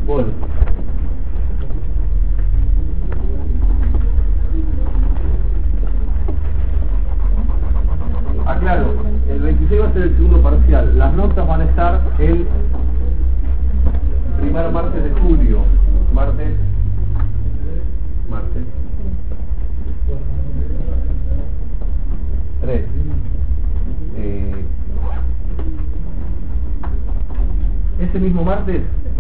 Bueno. Aclaro, el 26 va a ser el segundo parcial. Las notas van a estar el primer martes de julio. Martes. Martes. 3. Ese mismo martes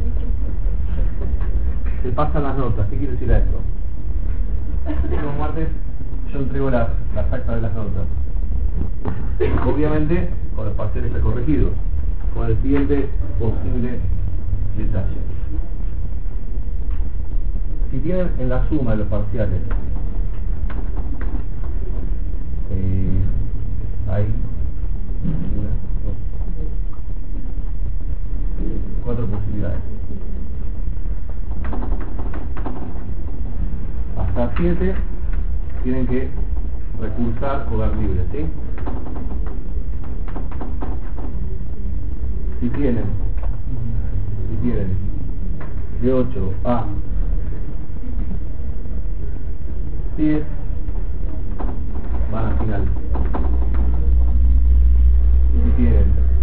se pasan las notas. ¿Qué quiere decir esto? Ese mismo martes yo entrego las actas de las notas. Obviamente con los parciales ya corregidos, con el siguiente posible detalle. Si tienen en la suma de los parciales hay 1, 2, 4 posibilidades. Hasta 7 tienen que recursar o dar libre, ¿sí? Si tienen de 8 a 10 van al final. Si tienen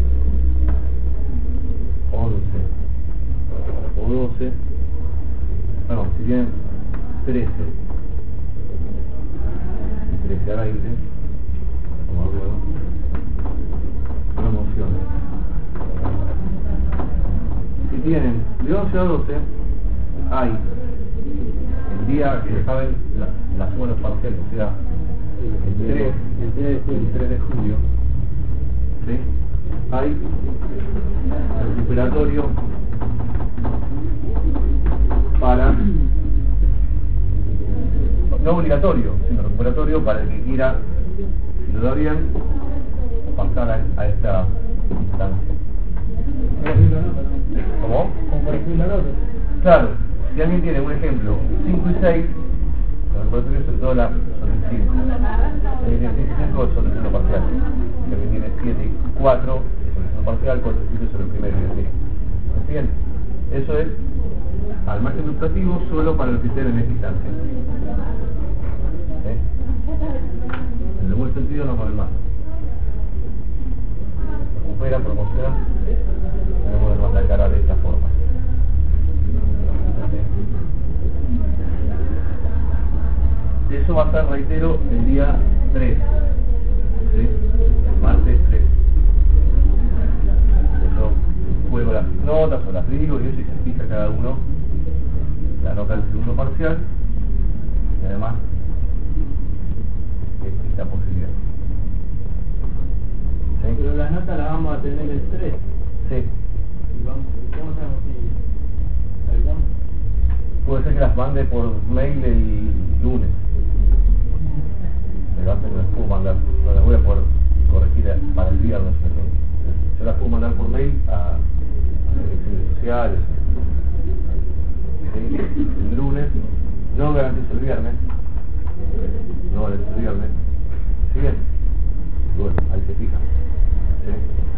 11 o 12, bueno, si tienen 13 a 20, como luego, promociones. Si tienen de 11 a 12, hay el día que saben la suma de los parciales, o sea, el 3 de julio, ¿sí? Hay el recuperatorio para, no obligatorio, sino recuperatorio para el que quiera, si lo da bien, pasar a esta instancia. ¿Cómo? Claro, si alguien tiene un ejemplo 5 y 6, los recuperatorios sobre todo son el 5. Si alguien tiene 5 y 5 sobre el segundo parcial. Si alguien tiene 7 y 4 sobre el segundo parcial, 4 y 5 sobre el primero y el mío. ¿Me siguen? Eso es al margen educativo solo para los que estén en esta instancia. ¿Sí? En el buen sentido no con el más. Recupera, promociona, no poner más la cara de esta forma. ¿Sí? Eso va a ser, reitero, el día 3. ¿Sí? El martes 3. Yo juego las notas o las digo y eso y se fija cada uno la nota del segundo parcial y además esta posibilidad. ¿Sí? Pero las notas las vamos a tener el 3. Sí. Y ¿cómo sabemos si salgamos? Puede ser que las mande por mail el lunes. Pero antes no las puedo mandar, no las voy a poder corregir para el viernes. Yo las puedo mandar por mail a direcciones sociales. ¿Sí? El lunes, no garantizo el viernes. No garantizo el viernes. ¿Sí bien? Bueno, ahí se fijan. ¿Sí?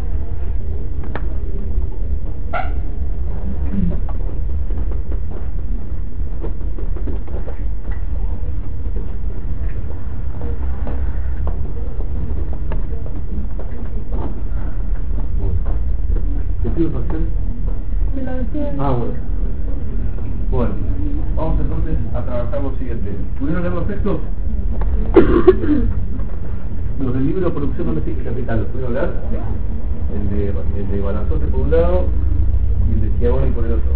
¿Sentido parcial? Ah, bueno. Bueno, vamos entonces a trabajar lo siguiente. ¿Pudieron leer los textos? Los del libro Producción Doméstica Capital, ¿los pudieron leer? El de Balanzote por un lado y el de Schiavone por el otro.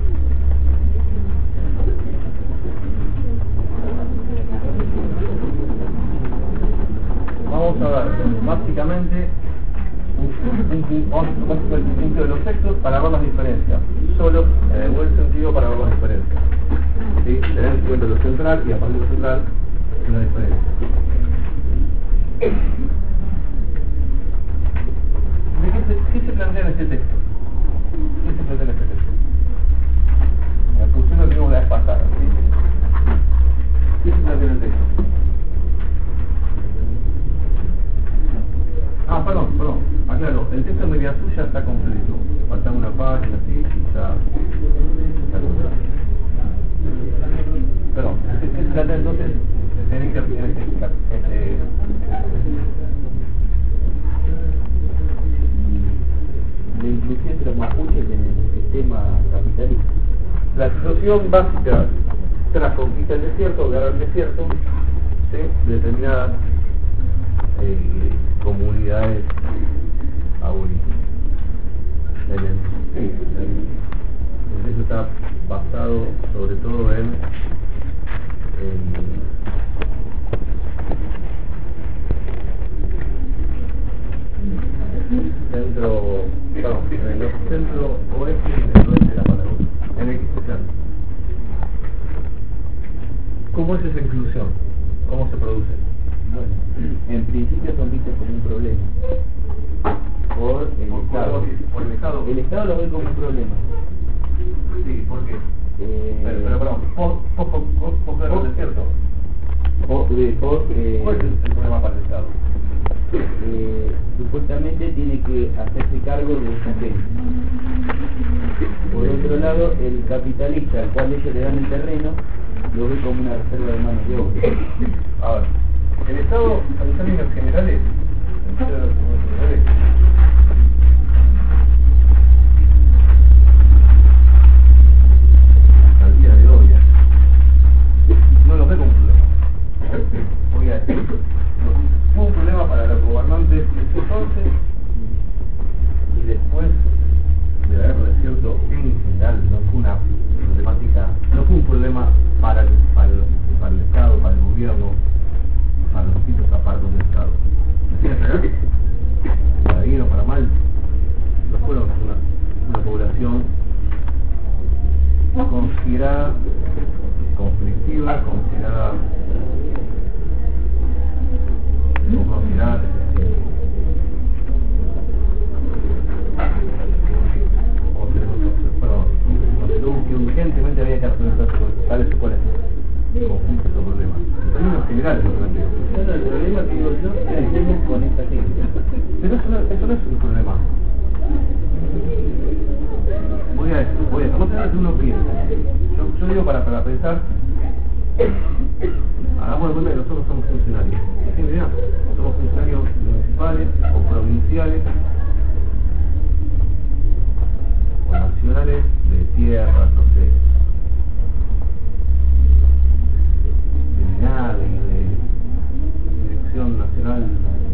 Vamos a ver básicamente el principio de los textos para ver las diferencias, solo en el buen sentido para ver las diferencias. ¿Sí? Tener en cuenta lo central y a partir de lo central una diferencia. ¿Qué se plantea en este texto? ¿Qué se plantea en este texto? La discusión lo tuvimos la vez pasada, ¿sí? ¿Qué se plantea en el texto? Perdón, aclaro, el texto en media suya está completo. Faltaba una página así y ya está completo. la situación básica tras conquista del desierto, guerra del desierto, ¿sí? De determinadas comunidades aborígenes. Eso está basado sobre todo en en el centro oeste y en el oeste de la Patagonia. ¿Cómo es esa inclusión? ¿Cómo se produce? Bueno, en principio son vistos como un problema por el Estado. ¿Por el Estado? El Estado lo ve como un problema. Sí, ¿por qué? Pero perdón, posguerra del desierto. ¿Cuál es el problema para el Estado? Supuestamente tiene que hacerse cargo de esa gente. Por otro lado, el capitalista al cual ellos le dan el terreno lo ve como una reserva de mano de obra. A ver, el Estado, en términos generales, al día de hoy, no lo ve como un problema. Voy a decir, fue un problema para los gobernantes de ese entonces y después de la guerra del desierto en general no fue una problemática, no fue un problema para el Estado, para el gobierno, para los distintos aparatos del Estado. ¿Me entiendes acá? Para bien o para mal, no fueron una población considerada conflictiva, considerada que urgentemente había que resolver tales o cuales conflictos o problemas. En términos generales lo planteo. El problema que digo yo, ¿qué hacemos con esta gente? Pero eso no es un problema. Voy a eso. No sé si uno piensa. Yo digo para pensar, hagamos de cuenta que nosotros somos funcionarios. ¿Sí, mirá? Somos funcionarios municipales o provinciales o nacionales de tierras, no sé, de INADI, de Dirección Nacional,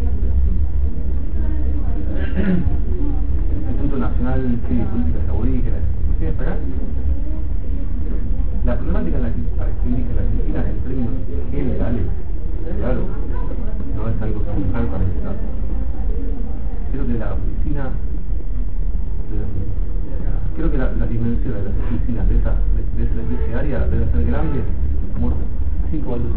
Instituto Nacional de Políticas Aborígenes, ¿sí hasta acá? La problemática en la que indica la Argentina en términos generales, claro, no es algo central para el Estado. Creo que la oficina, creo que la dimensión de las oficinas de ese área debe ser grande, como 5 años.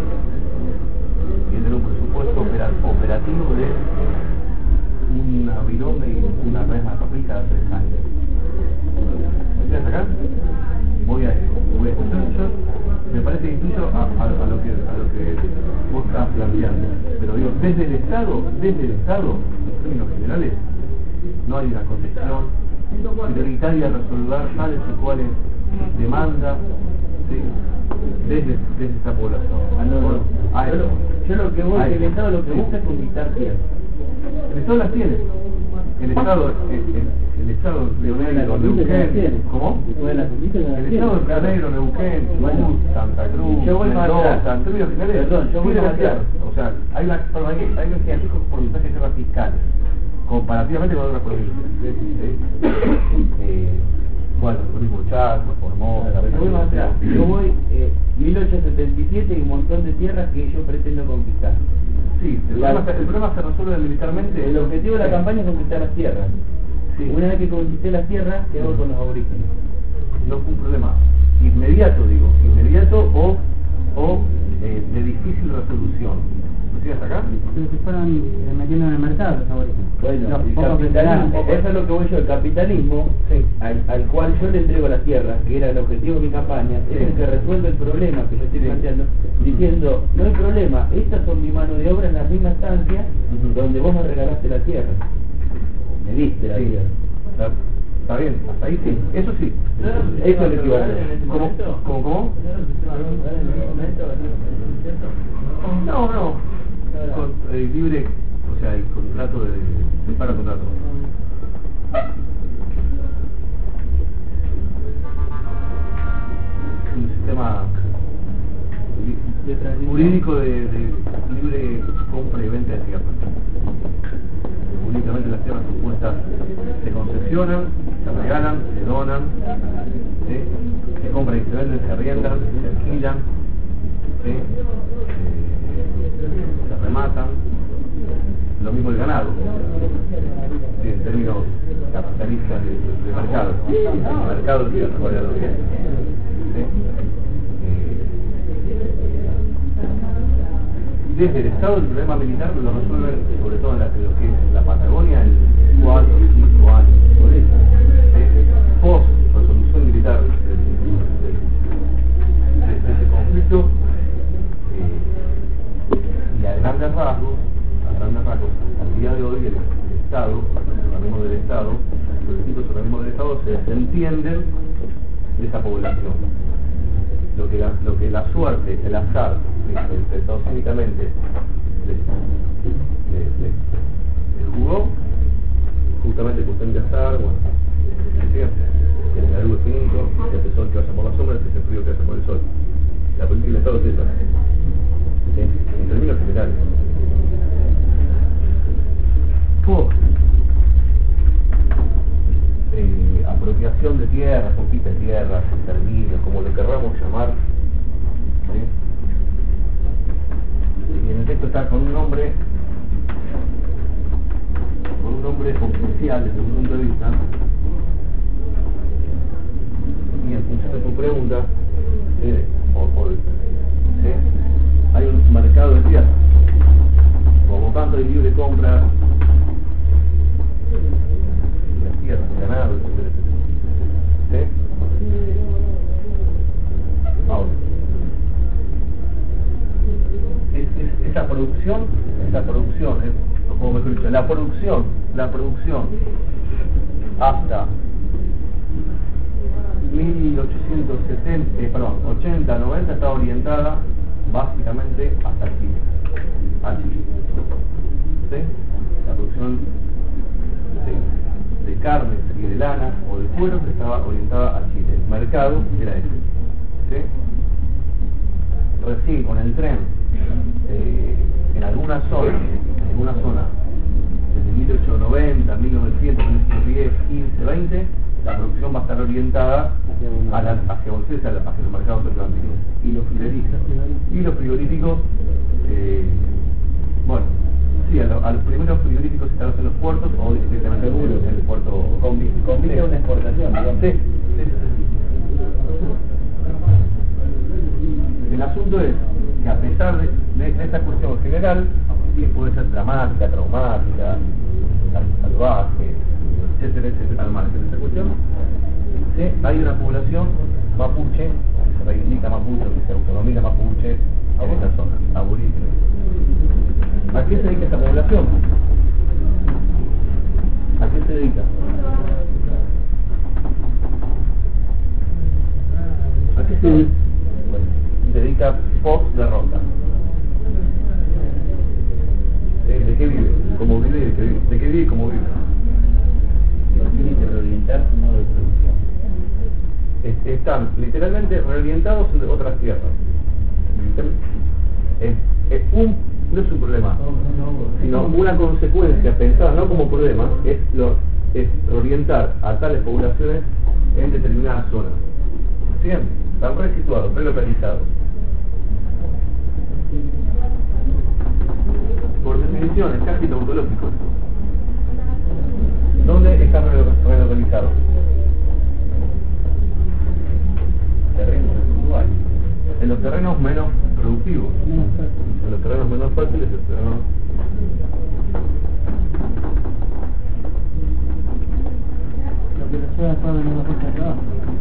Y tener un presupuesto operativo de una virome y una red de papel cada 3 años. ¿Me entiendes acá? Voy a eso. Yo me parece que incluso a lo que vos estás planteando. Pero digo, desde el Estado, en términos generales, no hay una concepción prioritaria a resolver tales o cuales demandas, ¿sí? desde esta población. Yo lo que voy, el Estado lo que busca es conquistar tierras. El Estado las tiene. El Estado Pionero, Neuquén, ¿cómo? El Estado de Pionero, Neuquén, Chubut, Santa Cruz, Mendoza, en términos generales, yo voy a hacer. O sea, hay un porcentaje de tierras fiscales, comparativamente con otras provincias. Bueno, Turismo Chaco, Formosa, yo voy 1877 y un montón de tierras que yo pretendo conquistar. Sí, el problema se resuelve militarmente. El objetivo de la campaña es conquistar las tierras. Sí. Una vez que conquisté las tierras, ¿qué hago con los aborígenes? No fue un problema inmediato o de difícil resolución. ¿Lo sigues acá? Pero se fueron metiendo en el mercado los aborígenes. Bueno, no, el capitalismo, eso es lo que voy yo, el capitalismo, sí, al cual yo le entrego las tierras, que era el objetivo de mi campaña, sí, es el que resuelve el problema que yo estoy planteando, diciendo, no hay problema, estas son mi mano de obra en la misma estancia donde vos me regalaste la tierra. Me diste la tierra. Está bien, hasta ahí sí, eso sí. Eso es el equivalente. ¿Cómo? No. Libre, o sea, el contrato de para contrato. jurídico de libre compra y venta de tierras. Únicamente las tierras supuestas se concesionan, se regalan, se donan, ¿sí? Se compran y se venden, se arriendan, se alquilan, ¿sí? Se rematan. Lo mismo el ganado, ¿sí? En términos capitalistas de mercado. El mercado de tierras, vale lo bien. ¿Sí? Desde el Estado el problema militar lo resuelven sobre todo en lo que es la Patagonia en 4 o 5 años. Por eso, post resolución militar de ese conflicto, y a grandes rasgos, al día de hoy el Estado, los organismos del Estado, los distintos organismos del Estado se desentienden de esa población. Lo que la suerte, el azar, cínicamente le jugó, justamente cuestión de azar, bueno, tiene algo finito, que hace sol que vaya por las sombras, que hace frío que vaya por el sol. La política del Estado es esa, ¿sí? En términos generales. Apropiación de tierras, conquista de tierras, exterminio, como lo querramos llamar, ¿sí? Y en el texto está con un nombre oficial desde un punto de vista, y en función de tu pregunta, ¿sí? ¿Sí? Hay un mercado de tierras, como tanto de libre compra, las tierras, el ganado, etc. ¿Sí? Ahora, esta producción, o mejor dicho, la producción hasta 80, 90 está orientada básicamente hasta Chile, a Chile. ¿Sí? La producción de carne y de lana o de cuero que estaba orientada a Chile. El mercado era ese. ¿Sí? Recién con el tren, en alguna zona, desde 1890, 1900, 1910, 15, 20, la producción va a estar orientada hacia Bolsés, hacia los mercados atlánticos. Y los frigoríficos, bueno, sí, a los primeros frigoríficos instalados en los puertos o directamente en el puerto. Conviene una exportación, digamos. Sí. El asunto es que a pesar de esta cuestión general, que puede ser dramática, traumática, salvaje, etcétera, al margen de esta cuestión, ¿sí? Hay una población mapuche, que se reivindica mapuche, que se autonomiza mapuche en esta zona, aborígenes. ¿A qué se dedica esta población? ¿A qué se dedica? ¿A qué se dedica? Bueno, se dedica post-derrota. ¿De qué vive? ¿Cómo vive y de qué vive? ¿De qué vive y cómo vive? Tiene que reorientar su modo de producción. Están literalmente reorientados en otras tierras. No es un problema, sino una consecuencia pensada no como problema, es orientar a tales poblaciones en determinadas zonas. ¿Sí? Están resituados, relocalizados. Por definición, es casi tautológico eso. ¿Dónde están relocalizados? Terrenos puntuales. En los terrenos menos productivos. En los terrenos menos fértiles, el terreno. Lo que lo lleva después de una puesta de trabajo.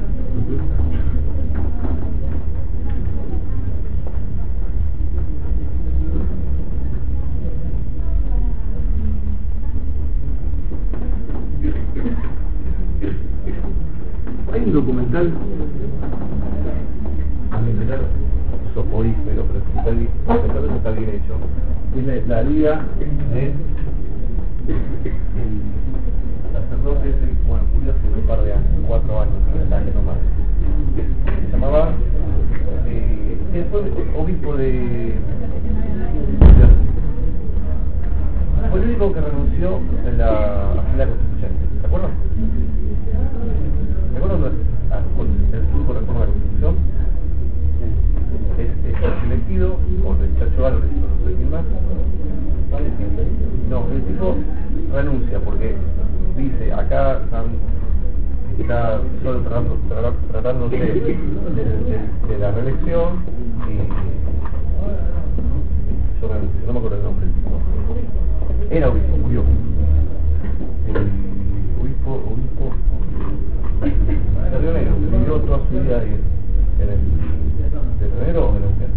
Hay un documental soporífero, pero está bien hecho. Es la vida de el sacerdote, bueno, murió hace un par de años, 4 años, 3 años nomás. Se llamaba, él fue obispo de único que renunció en la Asamblea Constituyente. ¿Se acuerdan? ¿Se acuerdan el grupo de reforma de la Constitución? Es elegido por el Chacho Álvarez, no sé quién más. No, el tipo renuncia porque dice, acá está solo tratándose de la reelección y yo renuncio, no me acuerdo el nombre del tipo. Era obispo, murió. Obispo de Río Negro, vivió toda su vida ahí en el de Río Negro o de Neuquén.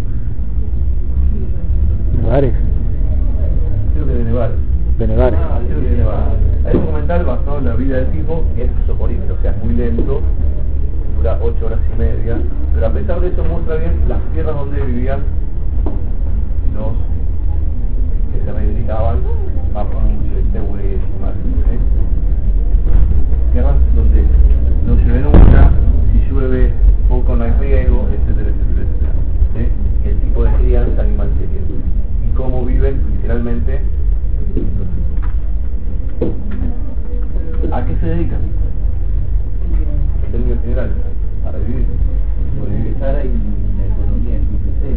Nevares. Creo que de Nevares. De Nevares. Creo que de Nevares. Hay un documental basado en la vida del tipo, que es soporífero, o sea, es muy lento, dura 8 horas y media, pero a pesar de eso muestra bien las tierras donde vivían los que se reivindicaban mapuches, tehuelches, ¿sí? Tierras donde no llueve nunca, si llueve poco no hay riego, etcétera, etcétera, etcétera, ¿sí? Y el tipo de crianza animal que tienen y cómo viven literalmente. ¿A qué se dedican? En términos generales, para vivir. Estar ahí en la economía en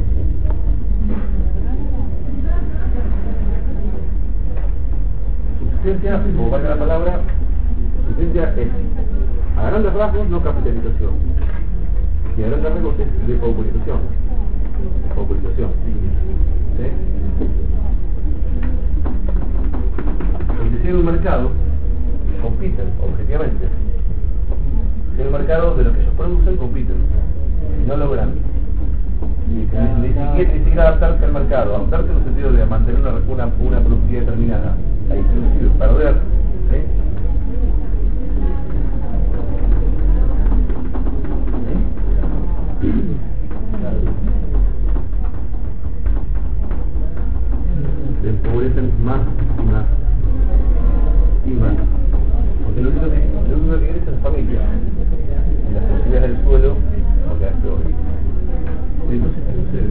subsistencia, o valga la palabra, subsistencia es, a grandes rasgos, no capitalización. Y a grandes rasgos es despopularización. ¿Sí? Porque si hay un mercado, compiten, objetivamente. Si hay un mercado de lo que ellos producen, compiten. No logran ni siquiera adaptarse al mercado. Adaptarse en el sentido de mantener una productividad determinada. Hay inclusive perder. ¿Sí? Se empobrecen más y más y más, porque lo único que quieres es familia y las posibilidades del suelo, porque es peor. Y entonces, ¿qué sucede?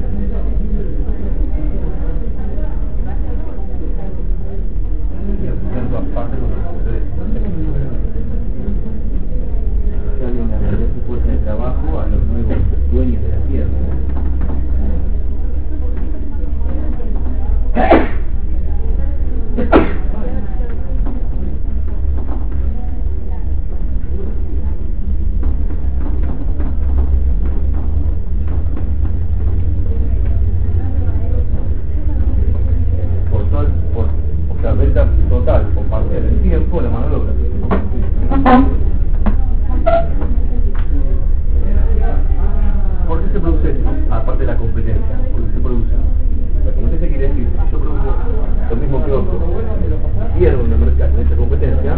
Y en todas partes cuando sucede se alguien agradece su fuerza de trabajo a los nuevos dueños de la tierra. venta total o parcial del tiempo de la mano de obra. ¿Por qué se produce esto? Aparte de la competencia, ¿por qué se produce? La competencia quiere decir que si yo produzco lo mismo que otro, pierdo en el mercado en esa competencia,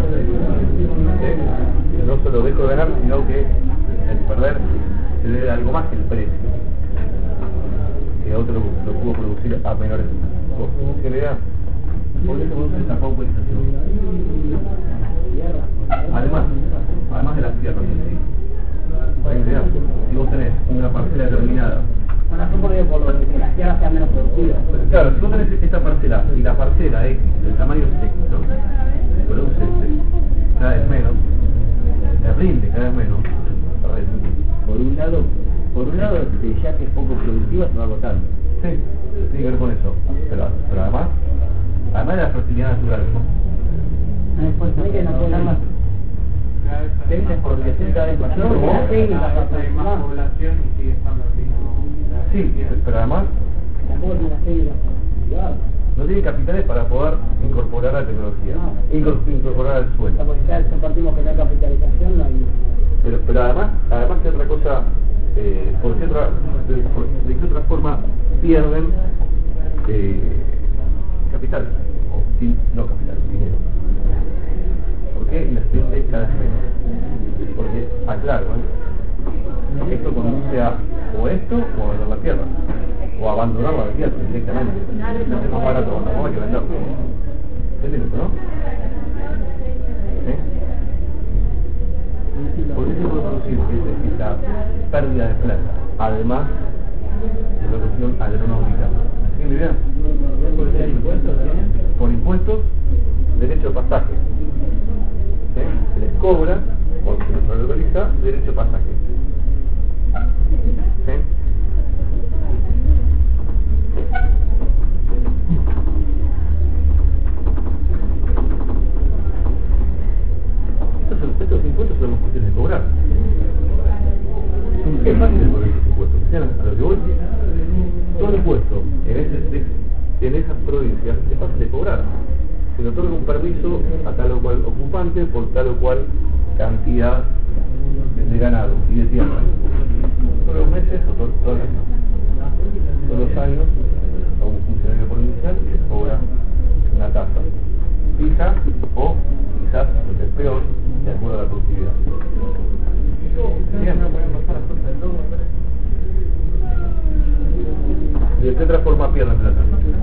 no solo dejo de ganar, sino que el perder se debe a algo más que el precio, que otro lo pudo producir a menores costos. ¿Qué le da? ¿Por qué se produce esta pauperización? Además de las tierras en sí. Si vos tenés una parcela determinada, por lo que las tierras sean menos productivas. claro, si vos tenés esta parcela y la parcela X, el tamaño es X, ¿no? Produce cada vez menos, te rinde cada vez menos. Por un lado, ya que es poco productiva se va agotando. Sí, tiene que ver con eso. Pero además de la fertilidad natural, ¿no? Porque es cada vez mayor. Hay más población y sigue estando el mismo. Sí, pero además Tampoco tiene las técnicas privadas. no tiene capitales para poder incorporar la tecnología, incorporar el suelo. Porque ya compartimos que no hay capitalización, no hay... Pero además que otra cosa, de qué otra forma pierden capital, no capital, dinero. ¿Por qué invertirle cada vez menos? Porque, aclaro, esto conduce a o esto o a vender la tierra, o a abandonar la tierra directamente. Es más barato abandonarla que venderla. ¿Entiendes, no? ¿Por qué se puede producir esta pérdida de plata? Además de la cuestión aeronáutica. ¿Tiene idea? Por impuestos, derecho de pasaje. ¿Sí? Se les cobra, porque se les realiza, derecho de pasaje. ¿Sí? Estos impuestos son los cuestiones de cobrar. Es fácil de cobrar estos impuestos. A lo que voy, todo impuesto en esas provincias es fácil de cobrar. Se le otorga un permiso a tal o cual ocupante por tal o cual cantidad de ganado y de tierra. Todos los meses o todos los años a un funcionario provincial se cobra una tasa fija o quizás, lo que es peor, de acuerdo a la productividad. Bien, no pueden pasar las cosas del logo, ¿de qué otra forma pierden plata?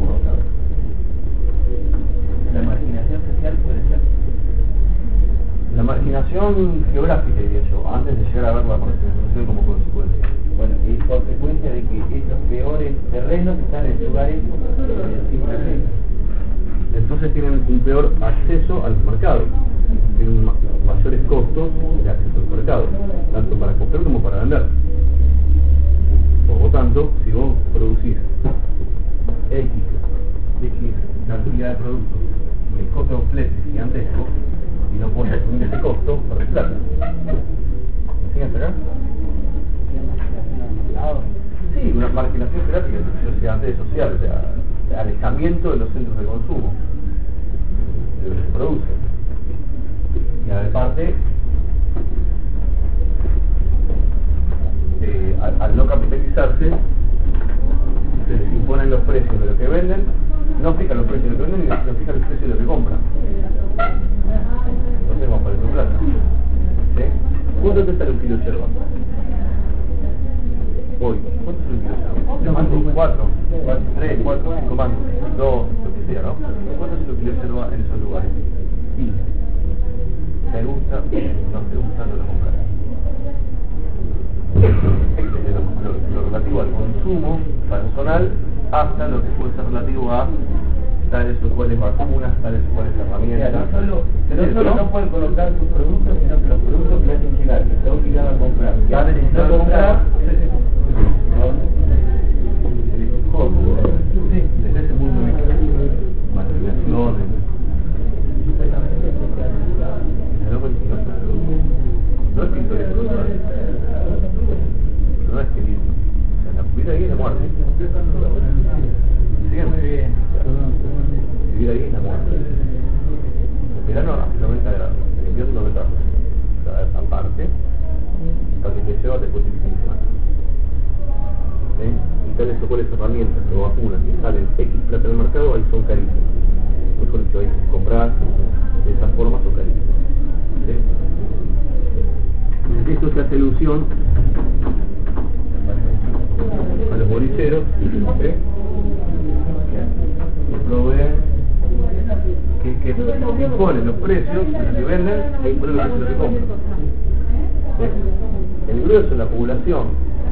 La marginación social puede ser. La marginación geográfica, diría yo, antes de llegar a ver la marginación social como consecuencia. Bueno, es consecuencia de que estos peores terrenos están en lugares sin terreno. Entonces tienen un peor acceso al mercado, tienen mayores costos de acceso al mercado, tanto para comprar como para vender. Por lo tanto, si vos producís X cantidad de productos y el costo de flete es gigantesco y no puedes asumir ese costo, perdés plata. ¿Me siguen acá? Sí, una marginación geográfica, o sea, antisocial, o sea, alejamiento de los centros de consumo de lo que se produce. Y aparte, al no capitalizarse, se les imponen los precios de lo que venden, no fijan los precios de lo que venden, no fijan los precios de lo que compran. Entonces vamos para el plata. ¿Sí? ¿Cuánto te sale un kilo de yerba? Hoy, ¿cuánto es un kilo de yerba? Mangos, 4, 3, 4, 5 mangos, 2, lo que sea, ¿no? ¿Cuánto es un kilo de yerba en esos lugares? 15. ¿Te gusta? No te gusta, no lo compras. Desde lo relativo al consumo personal hasta lo que puede ser relativo a tales o cuales vacunas, tales o cuales herramientas. No solo no pueden colocar sus productos, sino que los productos que le hacen llegar, que está obligado a comprar. Y a veces no comprar, desde ese punto de vista, marginaciones. No es pintoresco, no es querido. O sea, la vivir ahí es la muerte. ¿Siguen? Muy bien. Vivir ahí es la muerte. El verano hace 90 grados, el invierno 90 grados. O sea, aparte, para que te lleva después del fin de semana. ¿Sí? Y tales o cuales herramientas o vacunas que salen X plata en el mercado, ahí son carísimas. Mejor dicho, ahí comprar de esas formas son carísimas. ¿Sí? Esto se hace alusión a los bolicheros, ¿sí? Que proveen, que imponen los precios de lo que venden e imponen los precios de lo que compran. ¿Sí? El grueso de la población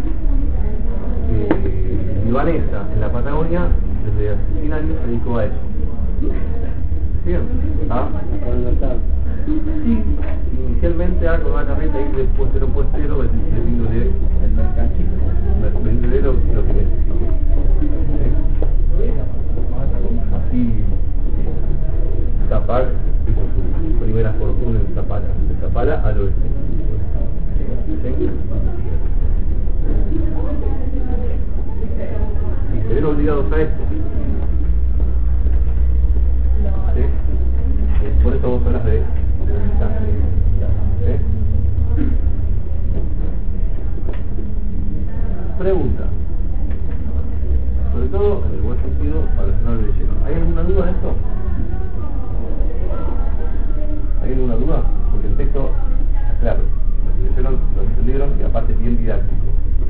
libanesa en la Patagonia desde hace 100 años se dedicó a eso. ¿Sí? ¿Ah? Sí, inicialmente con una carreta ir de puestero a puestero, vendiéndole el mercanchito, vendiéndole lo que necesita. ¿Sí? Así, Zapag hizo su primera fortuna en Zapala, de Zapala al oeste. ¿Sí? Y se ven obligados a esto. ¿Sí? Por eso vos hablas de pregunta, sobre todo en el buen sentido para los que no lo leyeron. ¿Hay alguna duda de esto? ¿Hay alguna duda? Porque el texto, claro, los que leyeron lo entendieron y aparte es bien didáctico.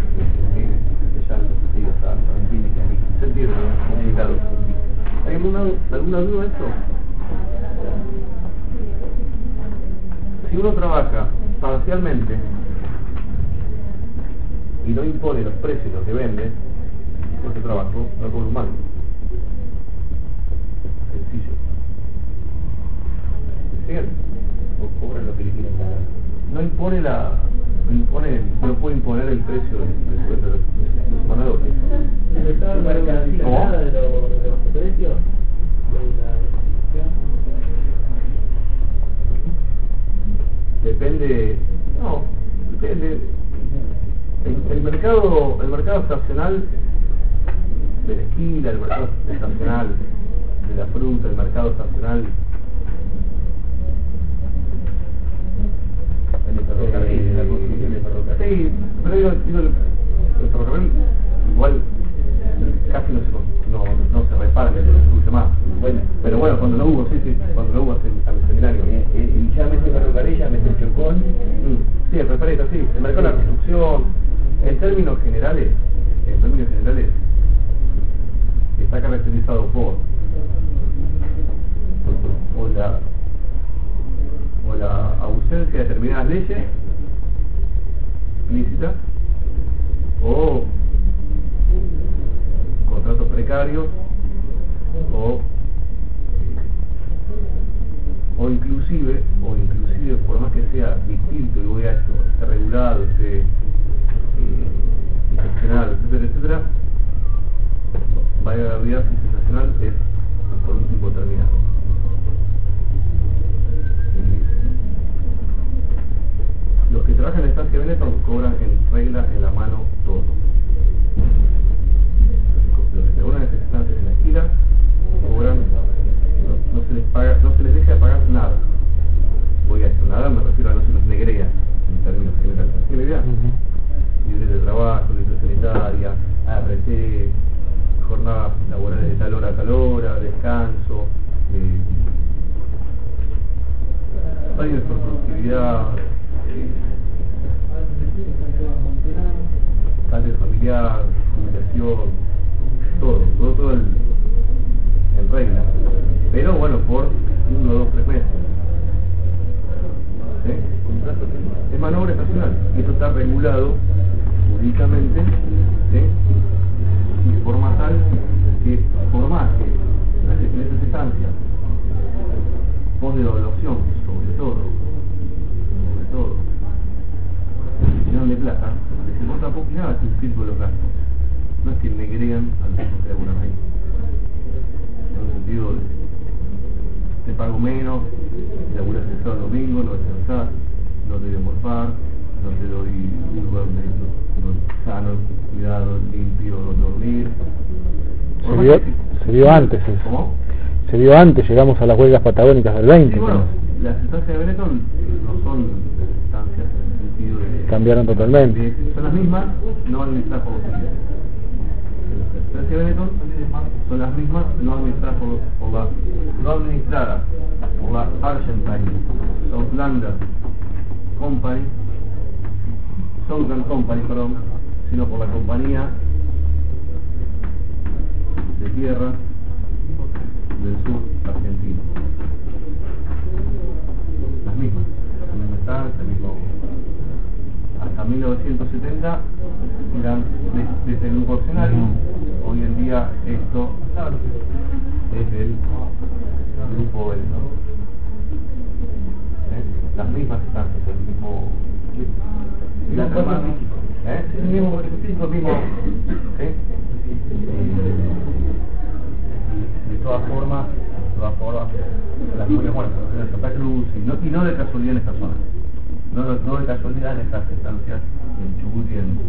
Se entiende, complicado. ¿Hay alguna duda de esto? Si uno trabaja parcialmente y no impone los precios de lo que vende, por su trabajo no cobra un mango. Bien. Cobran lo que le quieren pagar. No puede imponer el precio del sueldo de los manadores. ¿El Estado no garantiza ¿Cómo? nada de los precios? ¿De la distribución? Depende, el mercado estacional de la esquina, el mercado estacional de la fruta, el mercado estacional de la construcción de ferrocarril. sí, pero digo, el ferrocarril igual casi no se repara, se construye más. Bueno, Pero bueno, cuando lo hubo, cuando lo hubo hace el seminario. y ya mete ferrocarril, ya mete el chocón. Sí, el repareta, sí. El mercado de la construcción, en términos generales, está caracterizado por la ausencia de determinadas leyes explícitas o contratos precarios o inclusive por más que sea distinto y voy a esto, esté regulado, esté inspeccionado, etcétera, variabilidad sensacional es por un tiempo determinado. Los que trabajan en la estancia Benetton cobran en regla en la mano todo. Los que trabajan en las estancias en la esquina cobran, no se les deja de pagar nada. Voy a esto, nada me refiero a no se los negrea en términos generales. ¿Tiene idea? Libre de trabajo, libre sanitaria, ART, jornadas laborales de tal hora a tal hora, descanso, premios por productividad, cambio familiar, jubilación, todo en regla. Pero bueno, por 1, 2, 3 meses. ¿Sí? Es mano de obra estacional y eso está regulado jurídicamente, ¿sí? De forma tal que por más que en esas estancias post de evaluación sobre todo llenan de plata, les importa poco y nada cumplir con los gastos. No es que negrean a los que laburan ahí, en el sentido de te pago menos, laburas el sábado domingo, no descansás, no te doy a morfar, no te doy un lugar sano, cuidado, limpio, donde dormir. Se vio antes eso. ¿Cómo? Se vio antes, llegamos a las huelgas patagónicas del 20. Sí, bueno, las estancias de Benetton no son las estancias en el sentido de... Cambiaron totalmente. Son las mismas, no administradas por los clientes. Las estancias de Benetton son las mismas, no administradas por la Argentine Southland Company, sino por la compañía de tierra del sur argentino. Las mismas estancias, hasta 1970 eran desde el grupo accionario. Hoy en día esto es del grupo Benetton. Las mismas estancias, el mismo lo mismo, ¿sí? De todas formas, las mujeres muertas en Santa Cruz y no de casualidad en esta zona, no de casualidad en estas estancias en Chubut y en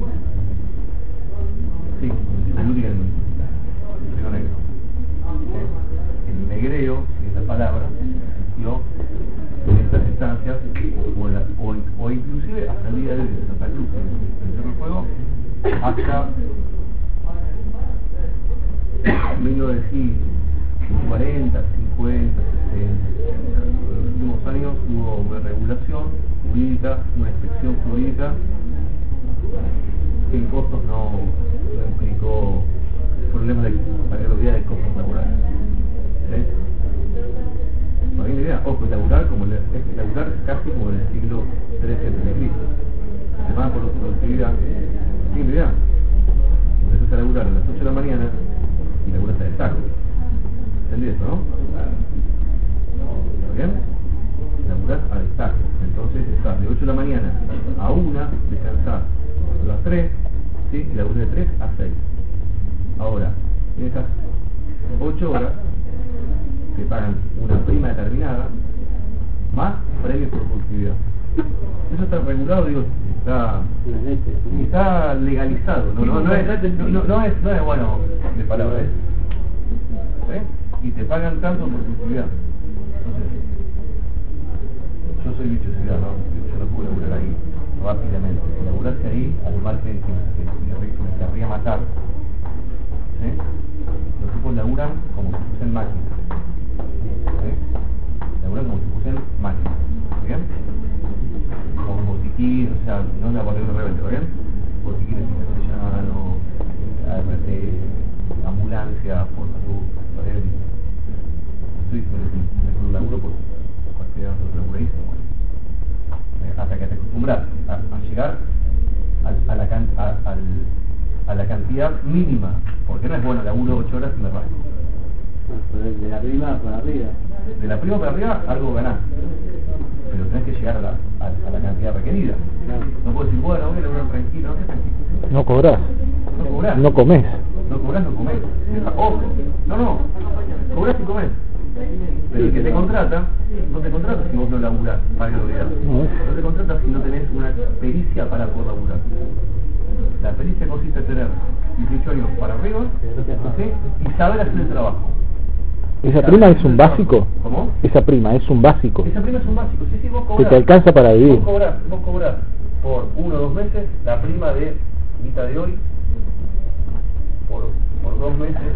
Río Negro. El negreo, si es la palabra, en estas estancias o inclusive hasta el día de hoy en Santa Cruz, en el Cerro del Fuego, hasta 1940, 50, 60. En los últimos años hubo una regulación jurídica, una inspección jurídica que en costos no implicó problemas de variabilidad de costos laborales. ¿Sí? ¿No hay idea? Ojo, laburar casi como en el siglo XIII a.C. Se va por productividad. ¿Tiene idea? Empezás a laburar a las 8 de la mañana y laburas a destajo. ¿Entendí eso, no? ¿Está bien? de la mañana a 1, descansás a las 3, ¿sí? Y laburás de 3 a 6. Ahora, en estas 8 horas te pagan una prima determinada más premios por productividad. Eso está regulado, digo, está legalizado, no es bueno de palabra, ¿sí? Y te pagan tanto por productividad. Entonces, yo soy bicho de ciudad, ¿no? Yo no puedo laburar ahí rápidamente. Si laburaste ahí, al margen que me querría matar, ¿sí? Los tipos laburan como si fuesen máquinas, ¿sí? Laburan como si fuesen máquinas, ¿bien? Como botiquín, o sea, no es la palabra rebelde, ¿bien? Botiquines castellano, ART, ambulancia, portaluz, ¿bien? Estoy diciendo que me laburo por cualquier otro laburadísimo, hasta que te acostumbras a llegar a la cantidad mínima, porque no es bueno, laburo 8 horas y me rasco. De la prima para arriba. De la prima para arriba algo ganás, pero tenés que llegar a la cantidad requerida. No puedo decir, bueno, voy a laburar tranquilo, no, que tranquilo. No cobrás. No cobrás. No comés. No cobrás, no comés. Ojo, no, cobrás y comés. Pero el que te contrata, no te contrata si vos no laburás para que lo veas. No te contrata si no tenés una pericia para poder laburar. La pericia consiste en tener 18 años para arriba, ¿sí? Y saber hacer el trabajo. ¿Esa prima es un básico? ¿Cómo? Esa prima es un básico. Esa prima es un básico, sí, vos cobrás. Que te alcanza para vivir. Vos cobrás por 1 o 2 meses la prima de mitad de hoy, por 2 meses,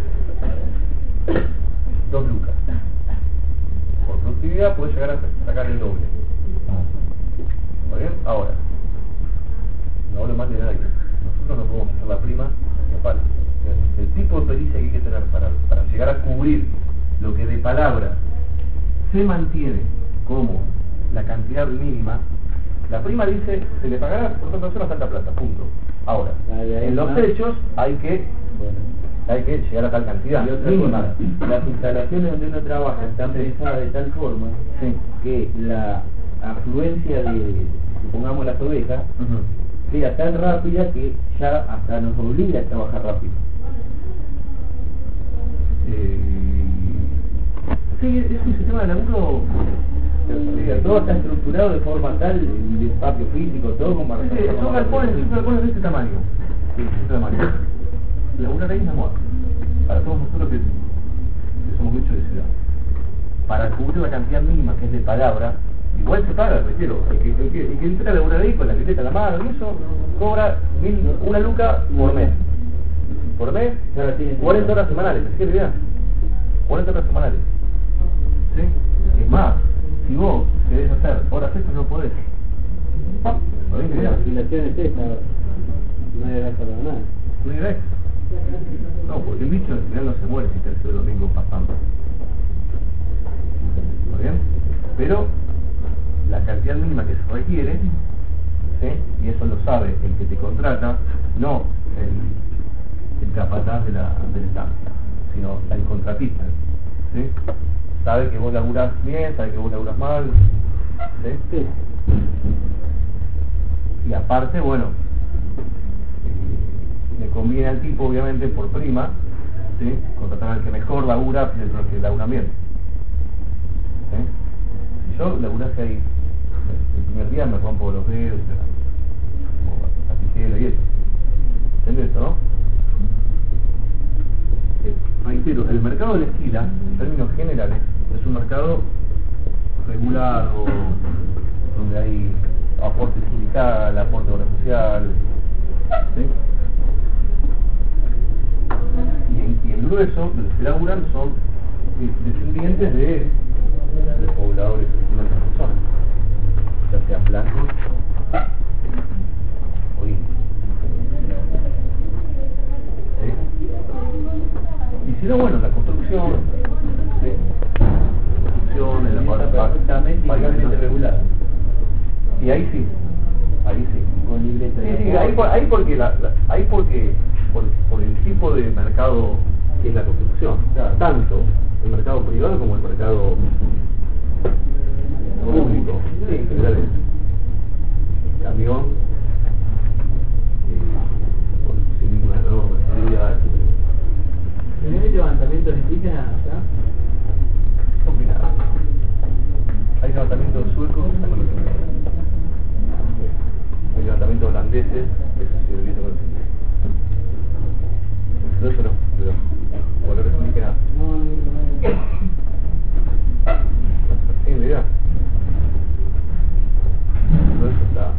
2 lucas. Por productividad puedes llegar a sacar el doble. ¿Está bien? Ahora, no hablo mal de nadie. Nosotros no podemos hacer la prima ni a palo. El tipo de pericia que hay que tener para llegar a cubrir lo que de palabra se mantiene como la cantidad mínima, la prima dice, se le pagará por tanta persona tanta plata, punto. Ahora, en los hechos hay que llegar a tal cantidad mínima. Las instalaciones donde uno trabaja están pensadas de tal forma que la afluencia de, supongamos, las ovejas, sea tan rápida que ya hasta nos obliga a trabajar rápido. Sí, es un sistema de laburo. Todo está estructurado de forma tal, de espacio físico, todo como para... Son galpones de este tamaño. Sí, de este tamaño. Laburar ahí es amor. Para todos nosotros que somos bichos de ciudad. Para cubrir la cantidad mínima que es de palabra, igual se paga, reitero. El que intenta laburar ahí con la bicicleta a la mano y eso, cobra 1 luca por mes. Por mes, 40 horas semanales, ¿me sigue la idea? 40 horas semanales. ¿Sí? Es más, si vos querés hacer horas extras no podés. La afiliación es esta, no hay gasto para nada. No hay gasto. No, porque el bicho al final no se muere si tercer domingo pasando. ¿Está bien? Pero la cantidad mínima que se requiere, ¿sí? Y eso lo sabe el que te contrata, no el capataz de la estancia, sino el contratista, ¿sí? Sabe que vos laburás bien, sabe que vos laburás mal, ¿sí? Y aparte, bueno, le conviene al tipo, obviamente, por prima, ¿sí? Contratar al que mejor labura dentro del que labura bien, ¿sí? Si yo laburase ahí, el primer día me rompo los dedos, la tijera y eso. ¿Entendés esto, no? Reitero, el mercado de la esquila, en términos generales, es un mercado regulado, donde hay aporte sindical, aporte de obra social, ¿sí? Y el grueso de los que laburan son descendientes de pobladores de otras personas, ya sean blancos o indios. ¿Sí? Y si no, bueno, la construcción, ¿sí? En la perfectamente regulada. Y ahí sí, con libreta. Sí, ahí porque por el tipo de mercado que es la construcción, tanto el mercado privado como el mercado público, sí, generalmente. camión, sin ninguna norma de seguridad. ¿Tenés levantamientos indígenas allá? Complicado. Hay levantamientos suecos, hay levantamientos holandeses, eso sí lo hizo conocido. Pero eso no, pero valores indígenas. Sí, la idea. Todo eso está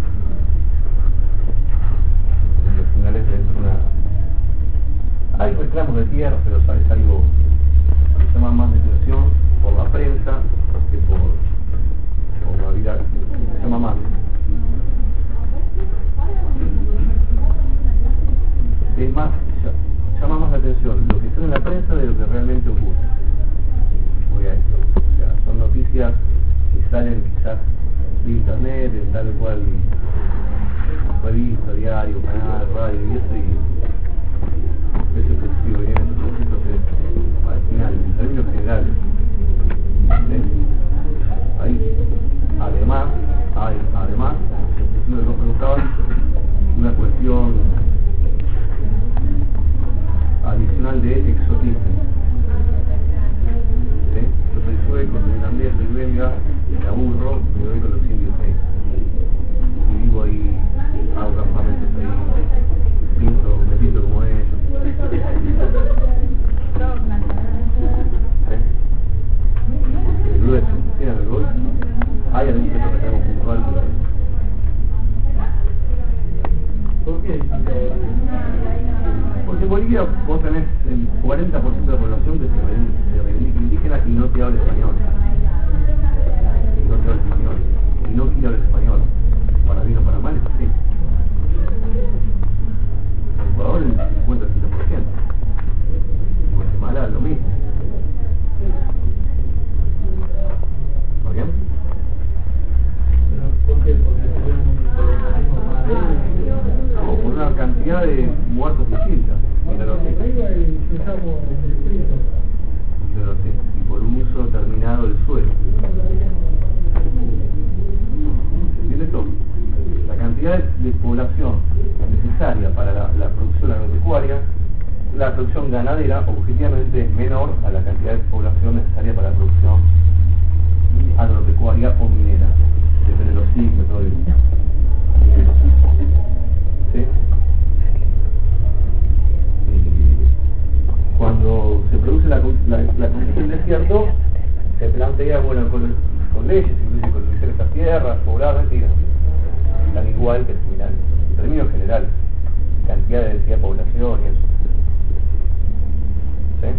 en los finales dentro de una... Hay reclamos de tierra, pero es algo que llama más de atención por la prensa que por la vida, se llama más. Es más, llama más la atención lo que está en la prensa de lo que realmente ocurre. Voy a esto. O sea, son noticias que salen quizás de internet, en tal o cual revista, diario, canal, radio y eso, y eso que sí, vienen esos conceptos al final, en términos generales. Ahí, además, lo que nos preguntaban, una cuestión adicional de exotismo. ¿Sí? Yo soy sueco, soy irlandés, soy belga, me aburro, me voy con los indios ahí. Y vivo ahí, hago campamentos ahí, me pinto como ellos. Grueso, mira el gol. Hay algún que tenemos puntual. ¿Por qué? Porque en Bolivia vos tenés el 40% de la población que se reivindica indígena y no te habla español. Y no quiere hablar español. Para bien o para mal es así. En Ecuador el 50-60%. En Guatemala lo mismo. ¿Por qué? ¿Por qué? Porque tuvieron un colonialismo más débil. O por una cantidad de muertos distintas. Pero sí, y por un uso determinado del suelo. ¿Se entiende esto? La cantidad de población necesaria para la producción agropecuaria, la producción ganadera, objetivamente es menor a la cantidad de población necesaria para la producción agropecuaria o minera. Depende de los ciclos, todo eso. ¿Sí? Cuando se produce la condición de desierto, se plantea, bueno, con leyes, incluso con colonizar estas tierras, pobladas, están igual que similares, en términos generales, cantidad de densidad de población y eso. ¿Sí?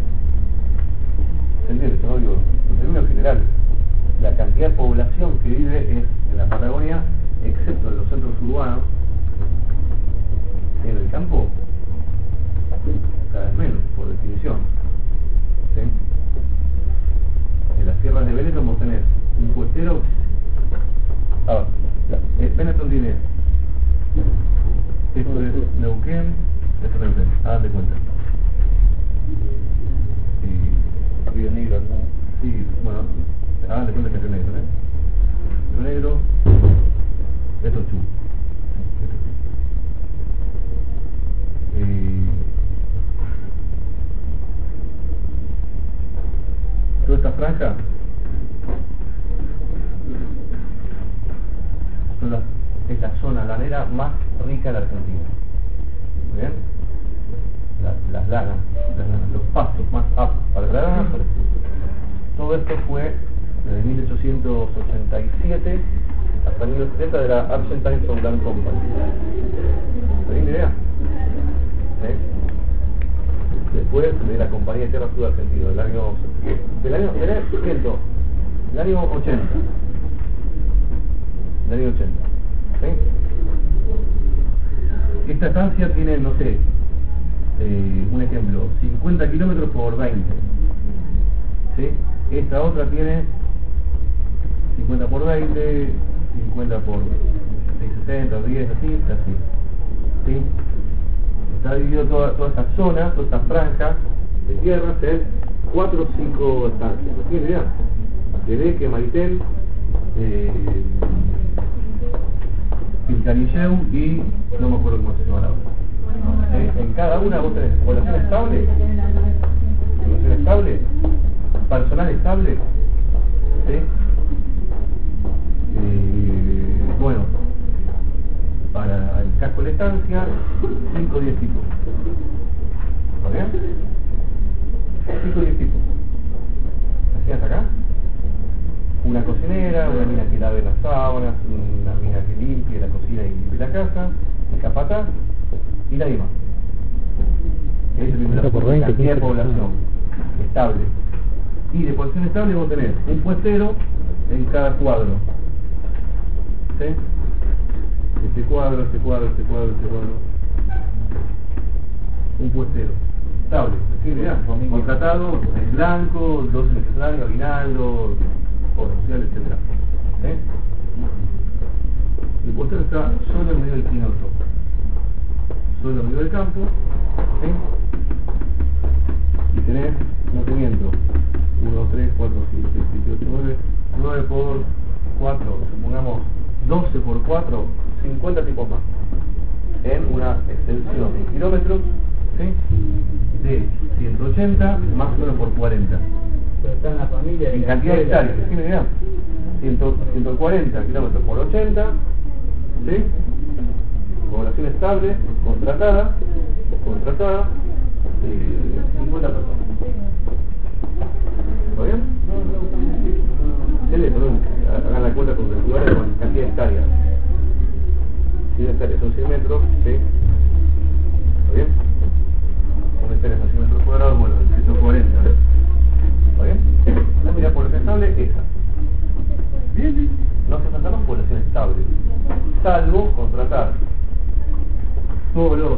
¿Se entiende? Yo no digo, en términos generales, la cantidad de población que vive es en la Patagonia, excepto en los centros urbanos, en el campo, cada vez menos, por definición. ¿Sí? En las tierras de Benetton vos tenés un puestero. Benetton tiene esto es Neuquén, esto es Neuquén, hagan de cuenta. Río Negro, ¿no? Sí, bueno, hagan de cuenta que es Río Negro, Río Negro, esto es Chubut. Toda esta franja es la zona lanera más rica de la Argentina. ¿Muy bien? Las lanas, los pastos más aptos para la lana. Todo esto fue desde 1887 hasta 1970 de la Argentine Southern Company. ¿Tenéis idea? ¿Sí? Después de la Compañía de Tierra Sud Argentina, del año 80. Del año 80. ¿Sí? Esta estancia tiene, no sé, un ejemplo, 50 kilómetros por 20. ¿Sí? Esta otra tiene 50 por 20, 50 por 660, 10, así. ¿Sí? Está dividido toda esta zona, toda esta franja de tierras en 4 o 5 estancias. ¿No tiene idea? Atedeque, Maritel, Quintanilleu y no me acuerdo cómo se llama la otra. En cada una vos tenés población estable, personal estable, ¿sí? Bueno, para el casco de la estancia, 5 o 10 tipos. ¿Está bien? 5 o 10 tipos. ¿Así hasta acá? Una cocinera, una mina que lave las sábanas, una mina que limpie la cocina y limpie la casa, el capataz y nadie más. Esa es la cantidad de población estable. Y de población estable vos tenés un puestero en cada cuadro. ¿Sí? Este cuadro. Un puestero estable, ¿sí? Mirá, contratado, en blanco, 12 meses salarios, aguinaldo, obra social, etc. ¿Sí? El puestero está solo en medio del quinoto, solo en medio del campo, ¿sí? Y tenés, no te miento, 1, 2, 3, 4, 5, 6, 7, 8, 9, 9 por 4, supongamos 12 por 4, 50 tipos más, en una extensión en kilómetros, ¿sí? De 180 más o menos por 40. Pero está en la familia. En cantidad de hectáreas, ¿sí me dirán? 140 kilómetros por 80, ¿sí? Población estable, contratada, 50 personas. ¿Está bien? Hagan la cuenta con calculadora con cantidad de hectáreas. 100 hectáreas son 100 metros, ¿sí? ¿Está bien? Una hectárea son 100 metros cuadrados, bueno, 140. ¿Está bien? La medida población estable es esa. Bien. No hace falta más población estable, salvo contratar todos los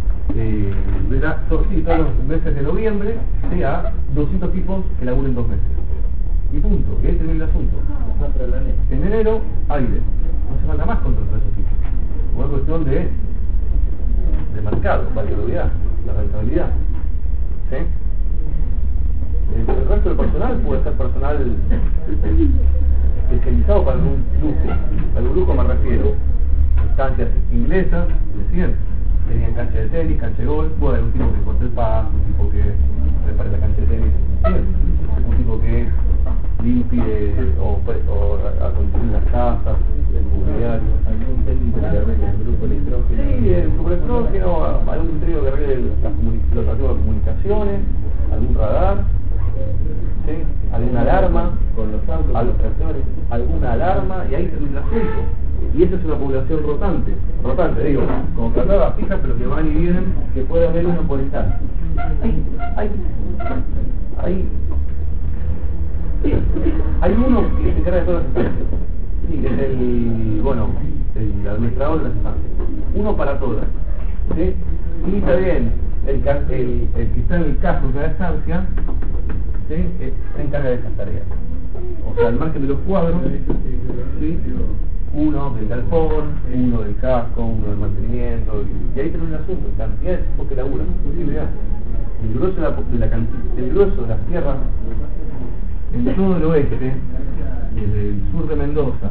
todos los meses de noviembre, ¿sí? A 200 tipos que laburen 2 meses. Y punto, y ahí termina el asunto. En enero, aire. No hace falta más contratar a esos tipos. Una cuestión de mercado, variabilidad, la rentabilidad. ¿Sí? El resto del personal puede ser personal especializado para algún lujo. Al lujo me refiero estancias inglesas, decían, tenían cancha de tenis, cancha de golf, bueno, un tipo que corte el pasto, un tipo que prepare la cancha de tenis, ¿sí? Un tipo que limpie o acondicione las casas, el mobiliario, algún técnico que arregle el grupo electrógeno. Sí, el grupo electrógeno, algún técnico que arregle los relativos a comunicaciones, algún radar, ¿sí? Alguna alarma, con los autos, con los tractores, alguna alarma, y ahí termina el asunto. Y esa es una población rotante, digo, contratada fija, pero que van y vienen, que puede haber uno por estancia. Hay uno que se encarga de todas las estancias, sí, que es el administrador de las estancias, uno para todas, ¿sí? Y también el que está en el casco de cada estancia, ¿sí? Se encarga de esas tareas, o sea, al margen de los cuadros, ¿sí? Uno del galpón, uno del casco, uno del mantenimiento, y ahí tenemos un asunto, cantidad de tipos que laburan, el grueso de las tierras en todo el oeste, desde el sur de Mendoza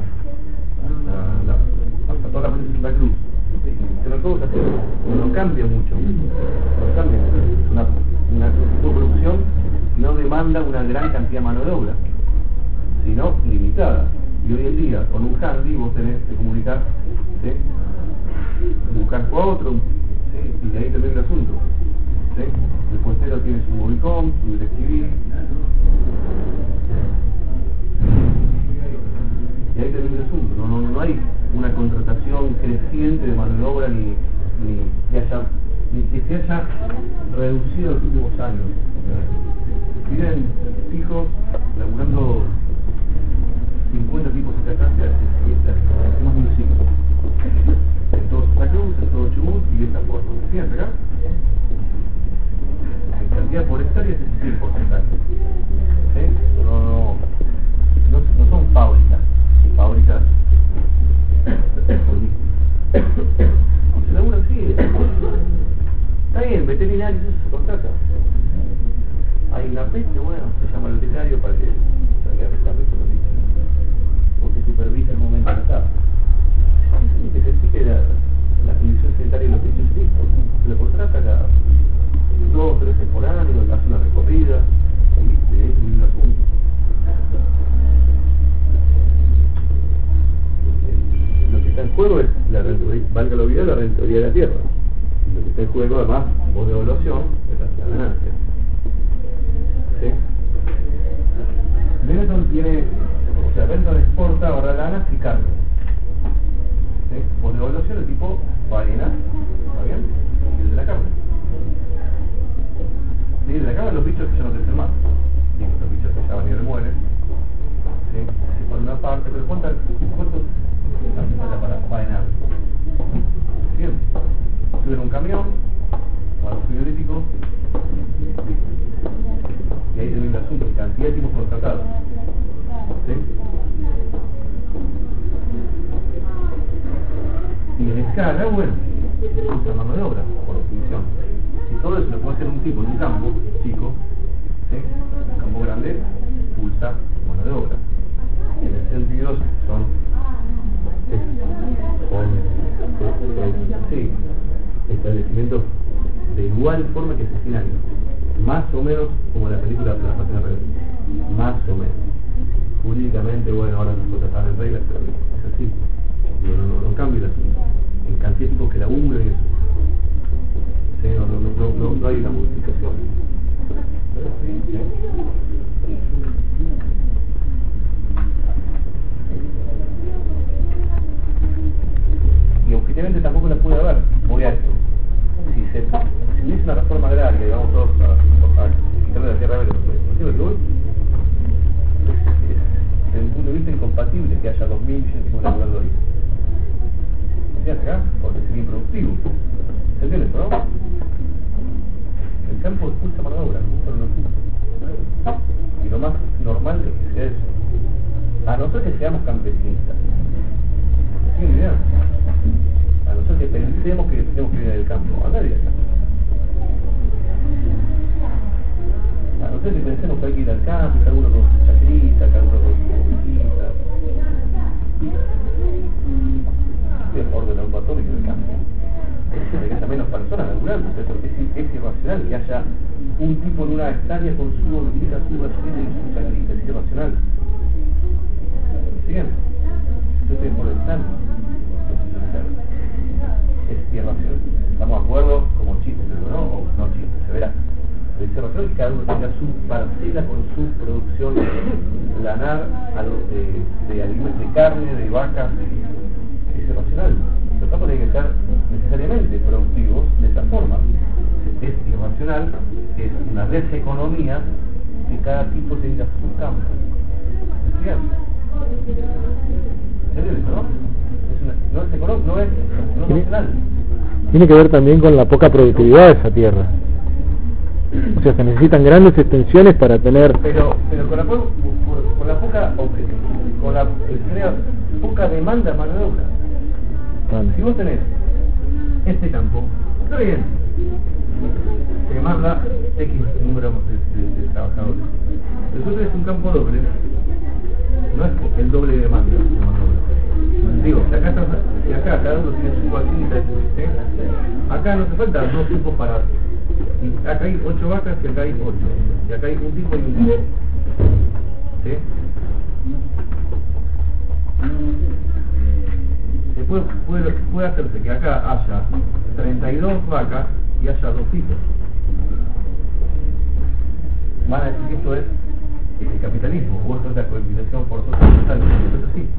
hasta toda la provincia de Santa Cruz, pero todo se hace, no cambia mucho, una producción no demanda una gran cantidad de mano de obra, sino limitada. Y hoy en día, con un handy, vos tenés que comunicar, ¿sí? De un casco a otro, ¿sí? Y de ahí termina el asunto, ¿sí? El puestero tiene su Movicom, su DirecTV, y ahí termina el asunto. No hay una contratación creciente de mano de obra ni que se haya reducido en los últimos años. Vienen fijos, laburando 50 tipos de estancias, más de un siglo. En todo Santa Cruz, en todo Chubut y de esta forma. ¿Sí, hasta acá? En cantidad por hectárea es el porcentaje. ¿Sí? No son fábricas. Se labura así. Está bien, veterinario se contrata. Hay una peste, bueno, se llama el veterinario para que la peste no pique, o que supervisa el momento de la etapa. Que se pique productividad de la tierra. Lo que está en juego, además, por devaluación, es la ganancia. ¿Sí? Benetton tiene, o sea, Benetton exporta ahora lanas y carne. ¿Sí? Por devaluación el tipo faena, ¿está bien? Y el de la carne. ¿Sí? El de la carne los bichos que ya no crecen más. ¿Sí? Los bichos que ya van y remueren. ¿Sí? Por una parte, pero ¿cuánto hace falta para faenar? 100. Suben un camión, con los frigoríficos, y ahí termina el asunto, cantidad de tipos contratados. ¿Sí? Y en escala, bueno, usa mano de obra, por definición. Si todo eso lo puede hacer un tipo en un campo chico, ¿sí? Un campo grande, pulsa mano de obra. En ese sentido son establecimientos de igual forma que asesinatos, más o menos como la película de la máquina rebelde, más o menos. Jurídicamente, bueno, ahora las cosas están en regla, pero es así. No cambia el asunto. En cantidad de tipos que laburan y eso. ¿Sí? No hay una modificación. ¿Sí? Y objetivamente tampoco la pude haber. Voy a esto. Si hubiese una reforma agraria y vamos todos a quitarle la tierra verde, lo que voy es, desde un punto de vista incompatible que haya 2.000 millones de tipos laburando hoy. Fíjate acá, porque sería improductivo. ¿Se entiende esto, no? El campo expulsa mano de obra, no lo expulsa. Y lo más normal es que sea eso. A no ser que seamos campesinistas. ¿Tienen idea? A no ser que pensemos que tenemos que ir del campo. A nadie acá. A no ser que pensemos que hay que ir al campo, que alguno con su chacrita, que alguno con su bombillita. Estoy a favor de la bomba atómica en el campo. De que haya menos personas laburando. Eso es irracional que haya un tipo en una hectárea con su bombillita, su gasolina y su chacrita. Es irracional. ¿Siguen? Yo estoy por el campo. Es irracional. ¿Estamos de acuerdo? Como chiste, pero no, o no chiste, se verá. Es irracional que cada uno tenga su parcela con su producción lanar de alimentos, de carne, de vacas. Es irracional. Los campos tienen que ser necesariamente productivos de esa forma. Es irracional, es una deseconomía que cada tipo tenga su campo. ¿Entienden? ¿Entiendes, no? No es económico, no es racional. Tiene que ver también con la poca productividad de esa tierra. O sea, se necesitan grandes extensiones para tener... Pero con la poca demanda de mano de obra. Vale. Si vos tenés este campo, está bien, se demanda X número de trabajadores. Pero si vos tenés un campo doble, no es el doble de demanda de mano de obra. Digo, si acá cada uno tiene su vaquita, ¿sí? Acá no hace falta dos tipos para... Acá hay 8 vacas y acá hay 8. Y acá hay un tipo y un tipo. ¿Sí? Puede hacerse que acá haya 32 vacas y haya 2 tipos. Van a decir que esto es el capitalismo, o esto es la colonización forzosa total, esto es así.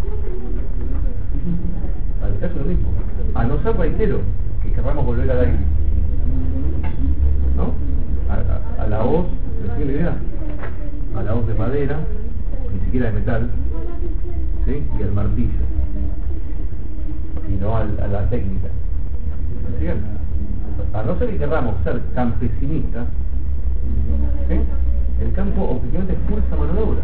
Para el caso lo mismo. A no ser, reitero, que querramos volver al aire. ¿No? A la hoz, ¿me sigue la idea? A la hoz de madera, ni siquiera de metal, ¿sí? Y al martillo. Y no a la técnica. ¿Me siguen? A no ser que querramos ser campesinistas, ¿sí? El campo objetivamente expulsa mano de obra.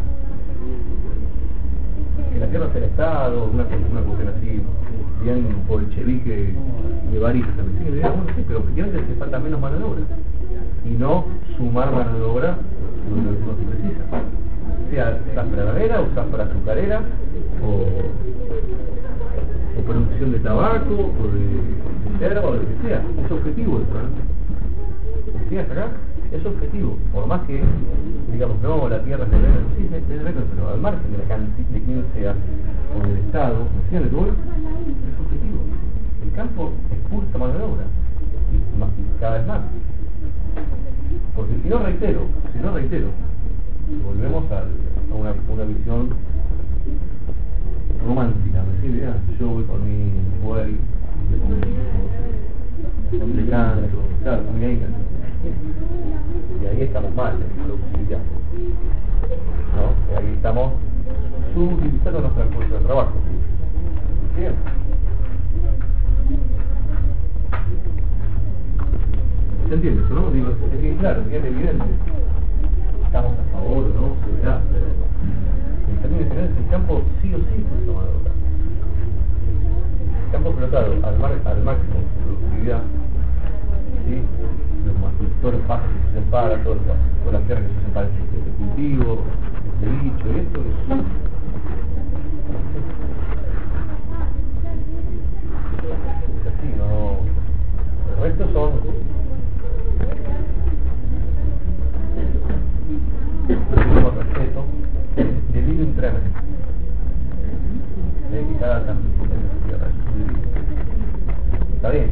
Que la tierra sea el Estado, una cuestión así, bien bolchevique, guevarista, ¿me siguen la idea? Bueno, sí, pero objetivamente hace falta menos mano de obra. Y no sumar mano de obra donde no se precisa. Sea zafra ganadera, o zafra azucarera, o producción de tabaco, o de yerba, o lo que sea. Es objetivo eso, ¿no? ¿Me sigues acá? Es objetivo. Por más que, digamos, no, la tierra es de Benetton, sí, es de Benetton, pero al margen de quién sea, o del Estado, ¿me siguen lo que voy? Es objetivo. El campo expulsa mano de obra, y cada vez más. Porque si no reitero, volvemos a una visión romántica, me decir, mira, yo voy con mi buey, le canto, claro, también ahí canto. Y ahí estamos mal en productividad, ¿no? Ahí estamos subutilizando nuestra fuerza de trabajo. Bien. ¿Se entiende eso, no? Digo, es bien claro, bien evidente. Estamos a favor, ¿no? Se verá, pero en términos generales el campo sí o sí es una mano de obra. El campo explotado al máximo de su productividad, ¿sí? Los agricultores pastos que se usan para, todas las tierras que se usan para el cultivo, el bicho, y esto es así, ¿no? El resto son respeto, delirium tremens, de que cada campesino en la tierra es un delirio. Está bien,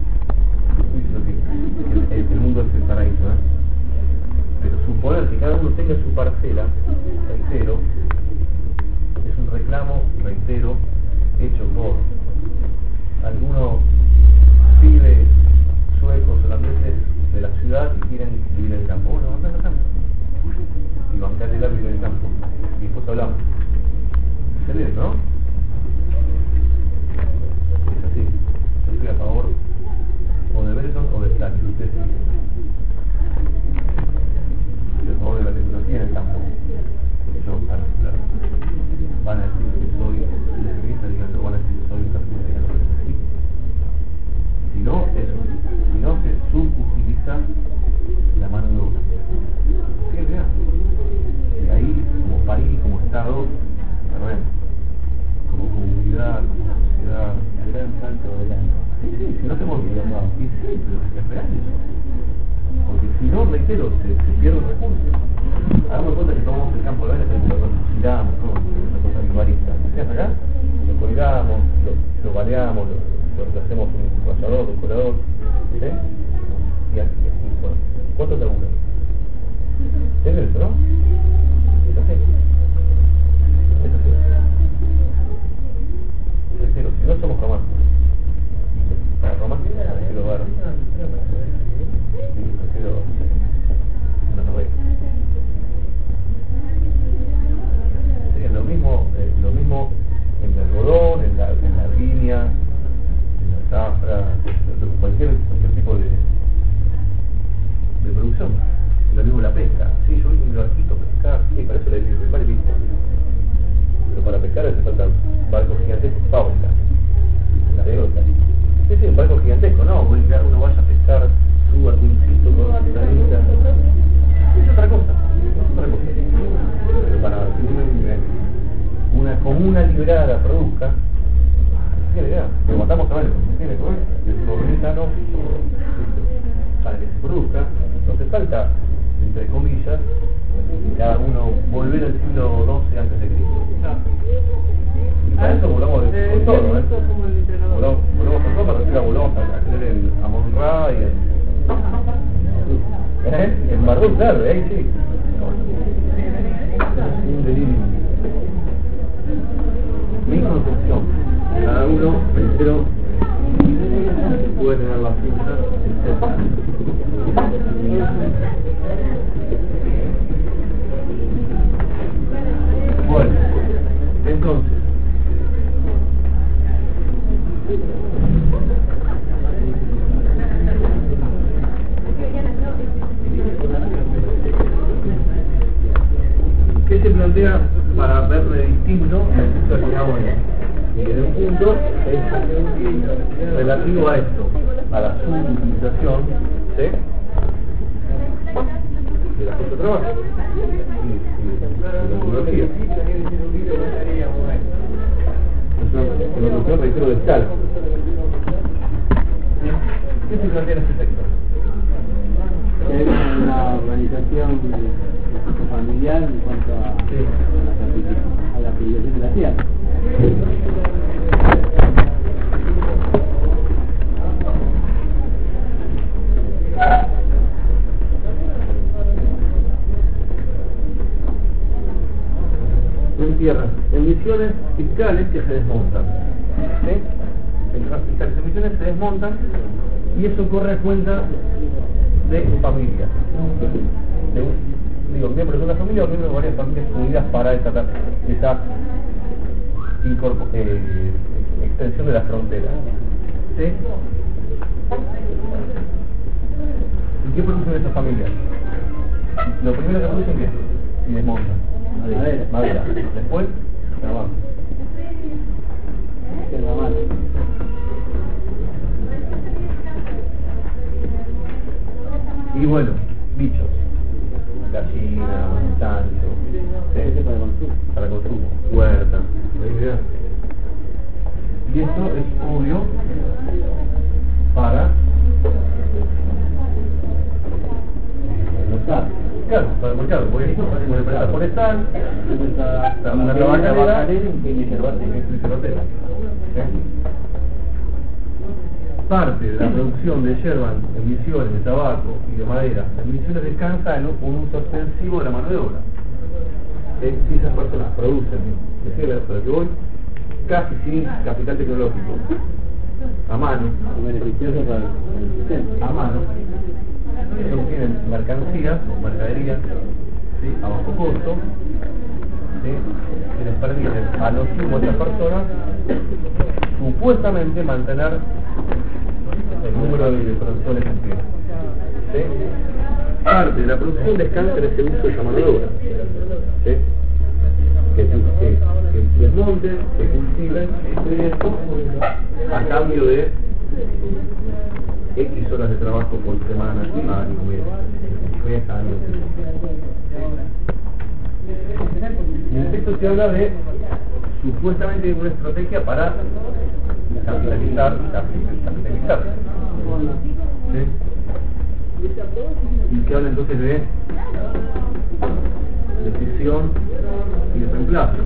el mundo es el paraíso, ¿eh? Pero suponer que cada uno tenga su parcela, reitero, es un reclamo, reitero, hecho por algunos pibes suecos, holandeses de la ciudad que quieren vivir en el campo. Bueno, vamos al campo y bancar el árbitro en el campo y después hablamos. ¿Entendés, no? Es así. Yo estoy a favor o de Berton o de Stalin, ustedes dicen. Estoy a favor de la tecnología en el campo. Yo, claro, van a decir que soy negativista, díganlo, van a decir que soy un carpintero, díganlo, pero es así. Si no se subutiliza la mano de obra. ¿Sí, verdad? Y ahí, como país, como Estado, como comunidad, como sociedad, el gran salto adelante. Sí, si no tenemos idiomas, y sí, pero es real eso. Porque si no, reitero, se pierde el recurso. Hagamos cuenta que tomamos el campo de Venezuela y lo fusilamos, ¿no? Una cosa rivalista. ¿Se acá? Lo colgamos, lo baleamos, lo hacemos un rayador, un colador, ¿sí? Y así, bueno, ¿cuánto te aburre? ¿Es eso, no? Es así. Es así. Reitero, si no somos románticos, para románticos prefiero ver, prefiero una novela. Sería lo mismo en el algodón, en la viña, en la zafra, cualquier tipo de producción. Lo mismo la pesca. Sí, yo voy con mi barquito a pescar. Sí, para eso le digo el mar y listo. Pero para pescar hace falta barcos gigantescos, fábrica. La de otra. Sí, un barco gigantesco, ¿no? Uno vaya a pescar su barquito con la lanita. Es otra cosa. Pero para que una comuna liberada produzca, lo matamos a ver, ¿tiene que ver? Decimos venezano, para que se produzca, entonces falta, entre comillas, cada uno volver al siglo XII antes de Cristo. Y para eso volvamos con todo, ¿eh? Volvamos con todo, para decir, volvamos a creer en Amon-Ra y en Marduk, claro, ahí sí. Es un delirio. Mi concepción, cada uno, reitero, puede tener la suya, etc. Bueno, entonces, ¿qué se plantea para verle distinto al punto que llegamos ahí? Y en un punto es relativo a esto, a la subutilización, ¿sí?, de la fuerza de trabajo y de la tecnología. Es una cuestión, reitero, de escala. ¿Qué se plantea en este texto? Es una organización familiar en cuanto a la privación de la tierra. fiscales que se desmontan. ¿Sí? Las fiscales emisiones se desmontan y eso corre a cuenta de familias. Miembros de una familia o miembros de varias familias unidas para esa extensión de la frontera. ¿Sí? ¿Y qué producen esas familias? Lo primero que producen, ¿qué? Y desmontan. Madera. Después, trabajo. Y bueno, bichos. Gallina, chancho, para consumo, huerta, y esto es obvio para claro, para el mercado, por eso, por el mercado forestal, una tabacalera y cervatera. Parte de la producción de yerba en Misiones, de tabaco y de madera en Misiones descansa en un uso extensivo de la mano de obra. Si esas personas producen, es decir, para que voy, casi sin capital tecnológico, a mano, beneficioso para el sistema. a mano, ellos tienen mercancías o mercaderías, ¿sí?, a bajo costo, ¿sí?, que les permiten a los sumo estas personas supuestamente mantener el número de productores en pie. ¿Sí? Parte de la producción descansa en ese uso de esa mano de obra. ¿Sí? Que desmonten, que cultiven esto a cambio de X horas de trabajo por semana, año, mes, años. En el texto se habla de supuestamente una estrategia para capitalizar. ¿Sí? Y que habla entonces de decisión y de reemplazo.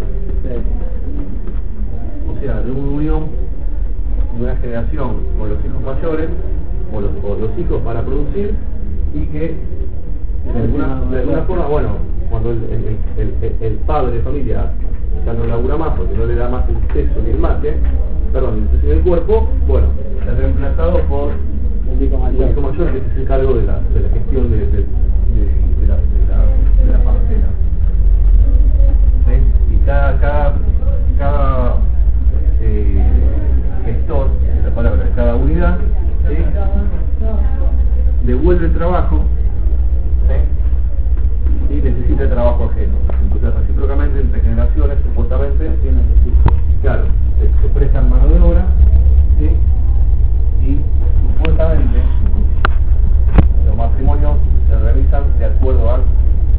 O sea, de una unión de una generación con los hijos mayores o los hijos para producir, y que de alguna forma, bueno, cuando el padre de familia ya no labura más porque no le da más el sexo ni el mate, perdón, el sexo ni el cuerpo, bueno, se ha reemplazado por un hijo mayor que se encarga de la gestión de la parcela. ¿Sí? Y cada gestor, es la palabra, de cada unidad, ¿sí?, devuelve el trabajo, ¿sí?, y necesita el trabajo ajeno. Entonces, recíprocamente, entre generaciones, supuestamente, claro, se prestan mano de obra, ¿sí?, y supuestamente los matrimonios se realizan de acuerdo a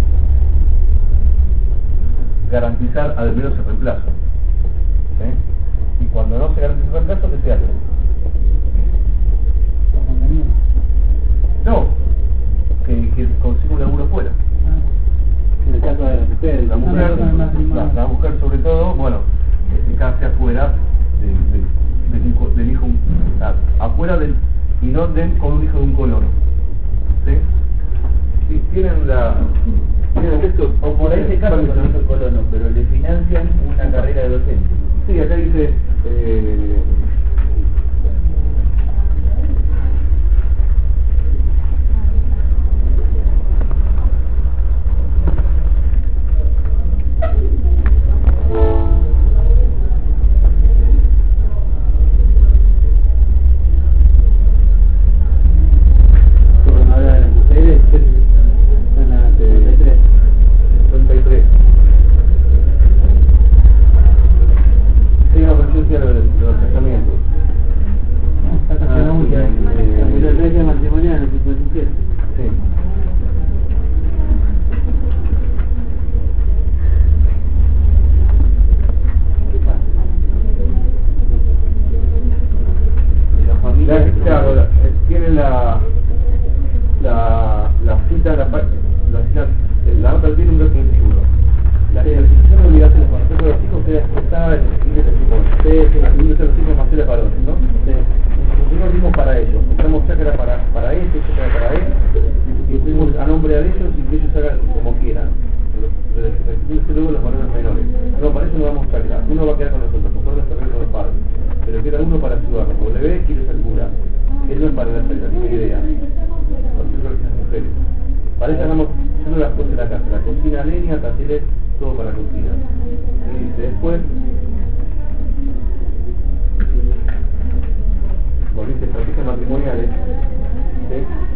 garantizar al menos el reemplazo. ¿Sí? Y cuando no se garantiza el reemplazo, ¿qué se hace? No, que consiga un laburo fuera. En el caso de las mujeres, la mujer sobre todo, bueno, que se case afuera del hijo, afuera del, y no con un hijo de un colono. ¿Sí? Sí, tienen el texto, o por ese caso con el hijo colono, pero le financian una carrera de docente. Sí, acá dice la nota tiene un 231. La legislación de obligaciones con respecto a los hijos queda expresada en el siguiente testimonio. Ustedes tienen los hijos mayores varones, ¿no? Nosotros dimos para ellos, mostramos chacra para este, chacra para él, y fuimos a nombre de ellos y que ellos hagan como quieran. Luego los varones menores. No, para eso no damos chakra, uno va a quedar con nosotros, conforme se con los padres, pero queda uno para ayudarnos. W quiere ser cura, él no es para la chakra, ni idea. Nosotros las mujeres. Para eso llamamos, yo no las puse en la casa, la cocina, leña, talleres, todo para la cocina. Y dice después, volviste estrategias matrimoniales, ¿sí?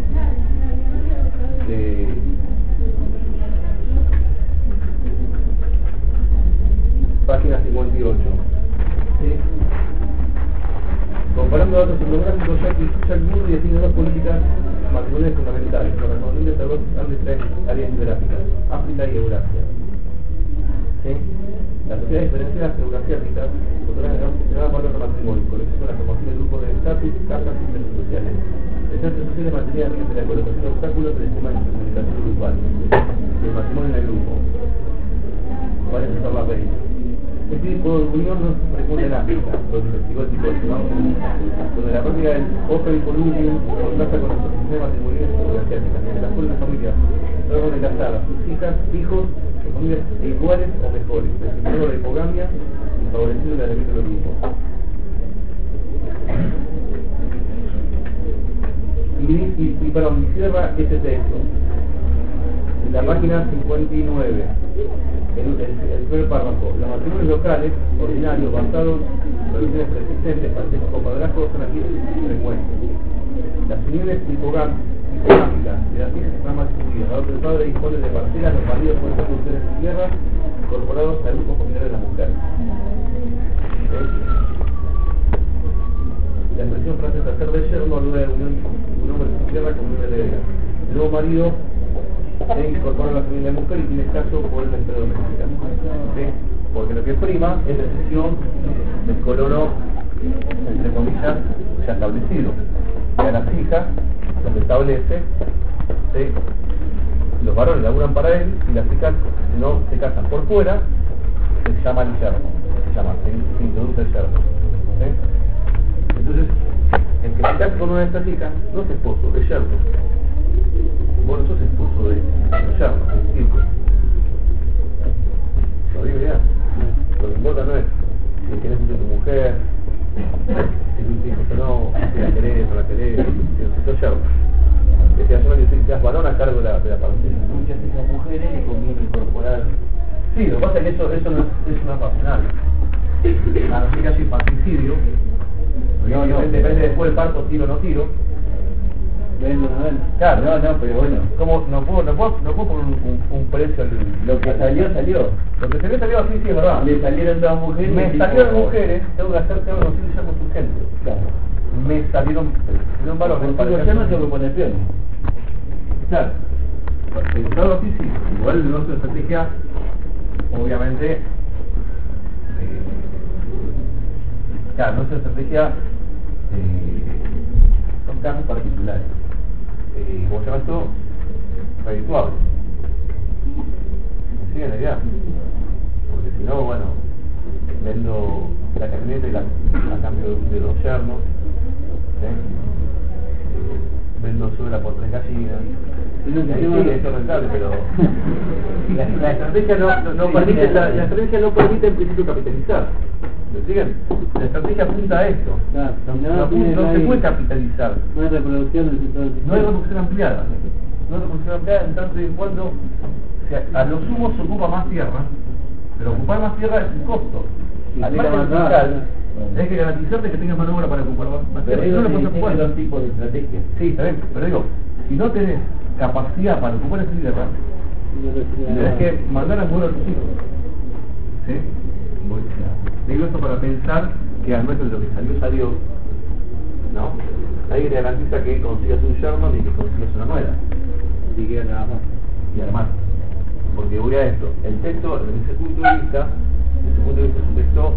Página 58. ¿Sí? Comparando datos etnográficos, Jack Murray define dos políticas matrimoniales fundamentales, correspondientes a dos áreas geográficas, África y Eurasia. ¿Sí? Las sociedades diferenciadas eurasiáticas otorgan gran valor al matrimonio, con exceso a la formación de grupos de estatus, casas y centros sociales. Las centros sociales materiales mediante la colocación de obstáculos del sistema de comunicación grupal. El matrimonio en el grupo. Parece ser la reina. Este tipo de unión no se frecuenta en África, donde investigó el tipo de donde la práctica del Open Collusion contrasta con los sistemas matrimoniales eurasiáticas, en las cuales las familias tratan de casar a sus hijas, hijos, familias iguales o mejores, definiendo la hipogamia y favoreciendo el elemento del grupo. Y cierra este texto en la página 59, el primer párrafo. Los matrimonios locales, ordinarios, basados en relaciones preexistentes, parentesco con padrastros, son aquí frecuentes. Las uniones hipogámicas de las hijas están más distribuidas. Dado que el padre dispone de parcelas, los maridos pueden ser mujeres en tierra incorporados al grupo familiar de la mujer. La expresión francesa hacer de yerno alude a la unión de un hombre sin tierra con una heredera. El nuevo marido se incorpora a la familia de la mujer y tiene caso por el empleo doméstica. ¿Sí? Porque lo que prima es la decisión del colono, entre comillas, ya establecido. Y a las hijas lo que establece, ¿sí? Los varones laburan para él y las hijas, si no se casan por fuera, se llama el yerno. Se introduce el yerno. ¿Sí? Entonces, el que se casa con una de estas hijas no es esposo, es yerno. Vos no sos esposo de yerno, es hijo. ¿Lo digo ya? Lo que importa no es si querés mucho a tu mujer, si tus hijos o no, si la querés o la querés, si sos yerno. Que seas yerno y seas varón a cargo de la parentela. Muchas de esas mujeres le conviene incorporar. Sí, lo que pasa es que eso no es una pasional. A no ser que haya infanticidio, depende después del parto, tiro o no tiro. Claro, no, pero bueno. ¿Cómo? No puedo poner un precio al... Lo que salió. Lo que salió así, sí, es verdad. Le salieron dos mujeres. Me salieron mujeres, tengo que conseguir ya con su gente. Claro. Me salieron varones. Ya no tengo que poner peones. Claro. Pensado así, sí. Igual el negocio de estrategia, obviamente, claro, el negocio de estrategia son casos particulares. ¿Cómo se llama esto? Redituable. ¿Me siguen la idea? Porque si no, bueno, vendo la camioneta a cambio de los yernos, ¿sí? Vendo suela por 3 gallinas. Sí, esto es rentable, pero la estrategia no permite, la estrategia no permite en principio capitalizar. ¿Me siguen? La estrategia apunta a esto. Claro, No se puede capitalizar. No hay reproducción del sector. No hay reproducción ampliada. No hay reproducción ampliada en tanto y en cuanto a lo sumo se ocupa más tierra, pero ocupar más tierra es un costo. Al margen fiscal, hay que garantizarte que tengas mano de obra para ocupar más tierra. Pero no le puedes ocupar dos tipos de estrategias. Sí, está bien, pero digo, si no tenés capacidad para ocupar esa tierra, tenés que mandar a mover a tus hijos. ¿Sí? Digo esto para pensar que al menos de lo que salió, ¿no? Ahí te garantiza que consigas un yerno ni que consigas una nuera. Y que nada más. Y además, porque voy a esto, el texto, desde ese punto de vista es un texto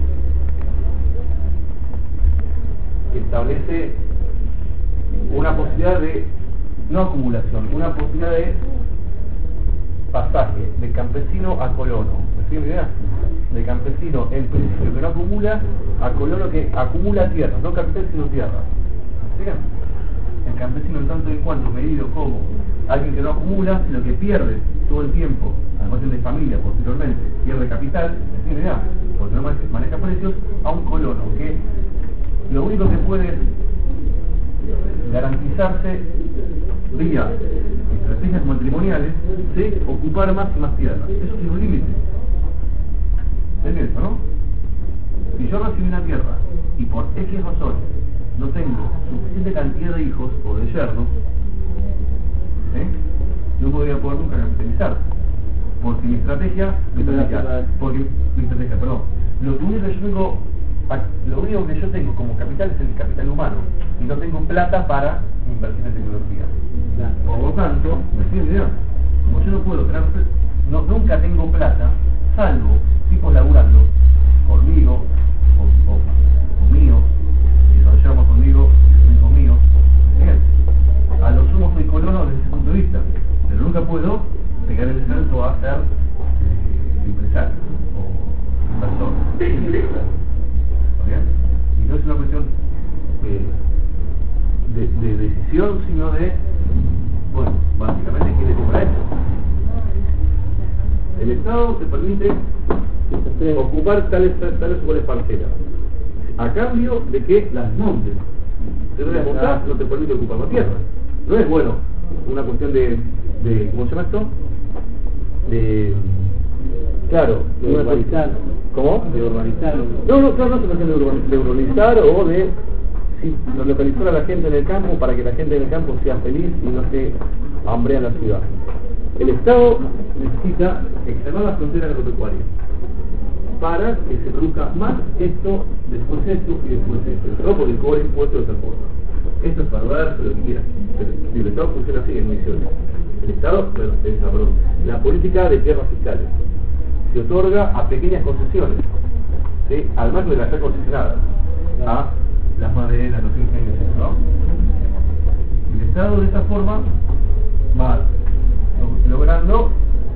que establece una posibilidad de, no acumulación, una posibilidad de pasaje de campesino a colono. ¿Me sigue mi idea? De campesino en principio que no acumula a colono que acumula tierra, no capital sino tierra. ¿Me siguen? campesino en tanto en cuanto medido como alguien que no acumula, sino que pierde todo el tiempo, además de familia posteriormente, pierde capital, porque no maneja precios, a un colono que lo único que puede garantizarse vía estrategias matrimoniales, ¿sí? Ocupar más y más tierra. Eso tiene un límite. ¿Entendés eso, no? Si yo recibí una tierra y por X razones no tengo suficiente cantidad de hijos o de yernos, ¿sí? No voy a poder nunca capitalizar. Porque mi estrategia, lo único que yo tengo como capital es el capital humano y no tengo plata para invertir en tecnología. Por lo tanto, como yo no puedo tener, nunca tengo plata, salvo tipos laburando conmigo o mío, si lo llevamos conmigo, hijos míos, bien. A lo sumo soy colono desde ese punto de vista, pero nunca puedo pegar el salto a ser empresario o inversor. ¿Bien? Y no es una cuestión de decisión, sino de, bueno, básicamente quién le compra eso. El Estado te permite ocupar tales o cuales parcelas, a cambio de que las montes. Si no las montás, no te permite ocupar la tierra. No es, bueno, una cuestión de ¿cómo se llama esto? Claro, de urbanizar. ¿Cómo? De urbanizar. No es una cuestión de urbanizar o de localizar a la gente en el campo para que la gente en el campo sea feliz y no esté hambre en la ciudad. El Estado necesita extremar las fronteras agropecuarias para que se produzca más esto, después esto y después esto. No porque cobra impuestos de otra forma. Esto es perverso, lo que quieran. Pero el Estado funciona así en misiones. El Estado, la política de tierras fiscales se otorga a pequeñas concesiones, ¿sí? Al marco de las ya concesionadas a las maderas, los ingenios, ¿no? El Estado de esa forma va logrando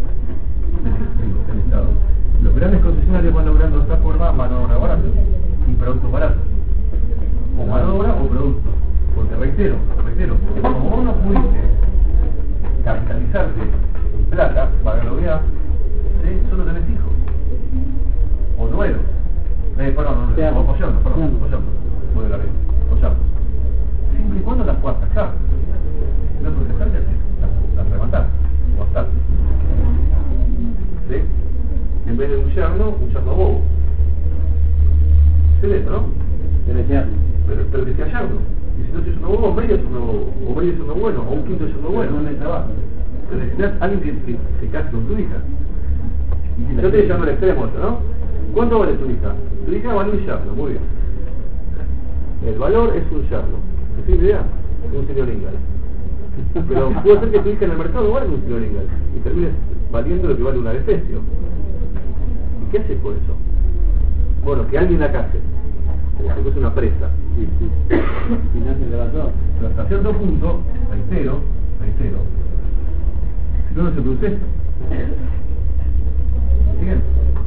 el Estado. Los grandes concesionarios van logrando de esta forma mano de obra barata y productos baratos, o mano de obra o productos, porque reitero, como vos no pudiste capitalizarte en plata, para lograr, ¿sí? Solo tenés hijos o nueros, siempre y cuando las puedas sacar, no porque las rematar o hasta, ¿sí? En vez de un yerno bobo. ¿Se ve, no? Pero que sea yerno. Y si no es yerno bobo, medio es yerno bobo, o medio es yerno bueno, o un quinto es yerno bueno. No me trabajo. Pero necesitas alguien que se case con tu hija. Yo te llamo al extremo esto, ¿no? ¿Cuánto vale tu hija? Tu hija vale un yerno, muy bien. El valor es un yerno. ¿Se tiene idea? Un señor Ingal. Pero puede ser que tu hija en el mercado vale un señor Ingal y termines valiendo lo que vale una defesio. ¿Y qué haces por eso? Bueno, que alguien la case, como si fuese una presa. Y no se levantó. Pero hasta cierto punto, reitero, si no se produce esto. ¿Siguen?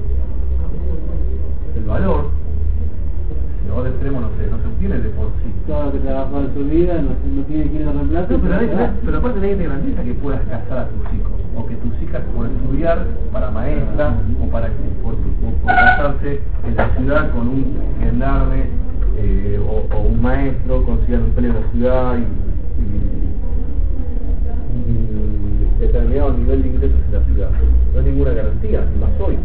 El valor, si no va al extremo, no se obtiene de por sí. Todo lo que trabajó en su vida no tiene quien lo reemplace. Pero aparte nadie te garantiza que puedas casar a tus hijos, o que tus hijas puedan estudiar para maestra, o para que por casarse en la ciudad con un gendarme o un maestro, consigan un empleo en la ciudad y determinado nivel de ingresos en la ciudad. No hay ninguna garantía, más hoy.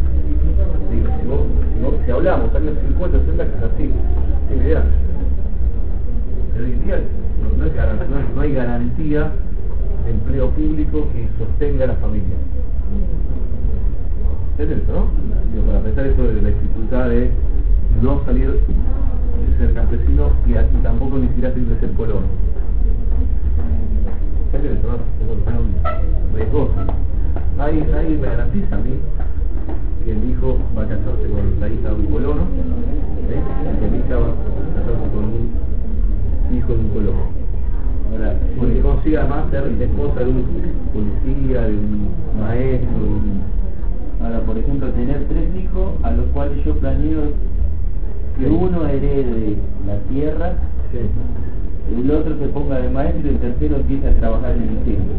Si hablamos años 50, 60, que es así, sin idea. Pero hoy en día no hay garantía de empleo público que sostenga a la familia. ¿Entiendes, no? Para pensar esto de la dificultad de no salir de ser campesino y tampoco ni siquiera salir de ser colono. ¿Entiendes, no? Es riesgoso. Nadie me garantiza a mí que el hijo va a casarse con la hija de un colono, ¿sí? Que la hija va a casarse con un hijo de un colono. Ahora, porque consiga más ser esposa de un policía, de un maestro, Ahora, por ejemplo, tener 3 hijos a los cuales yo planeo que uno herede la tierra, sí. el otro se ponga de maestro y el tercero empieza a trabajar en el tiempo.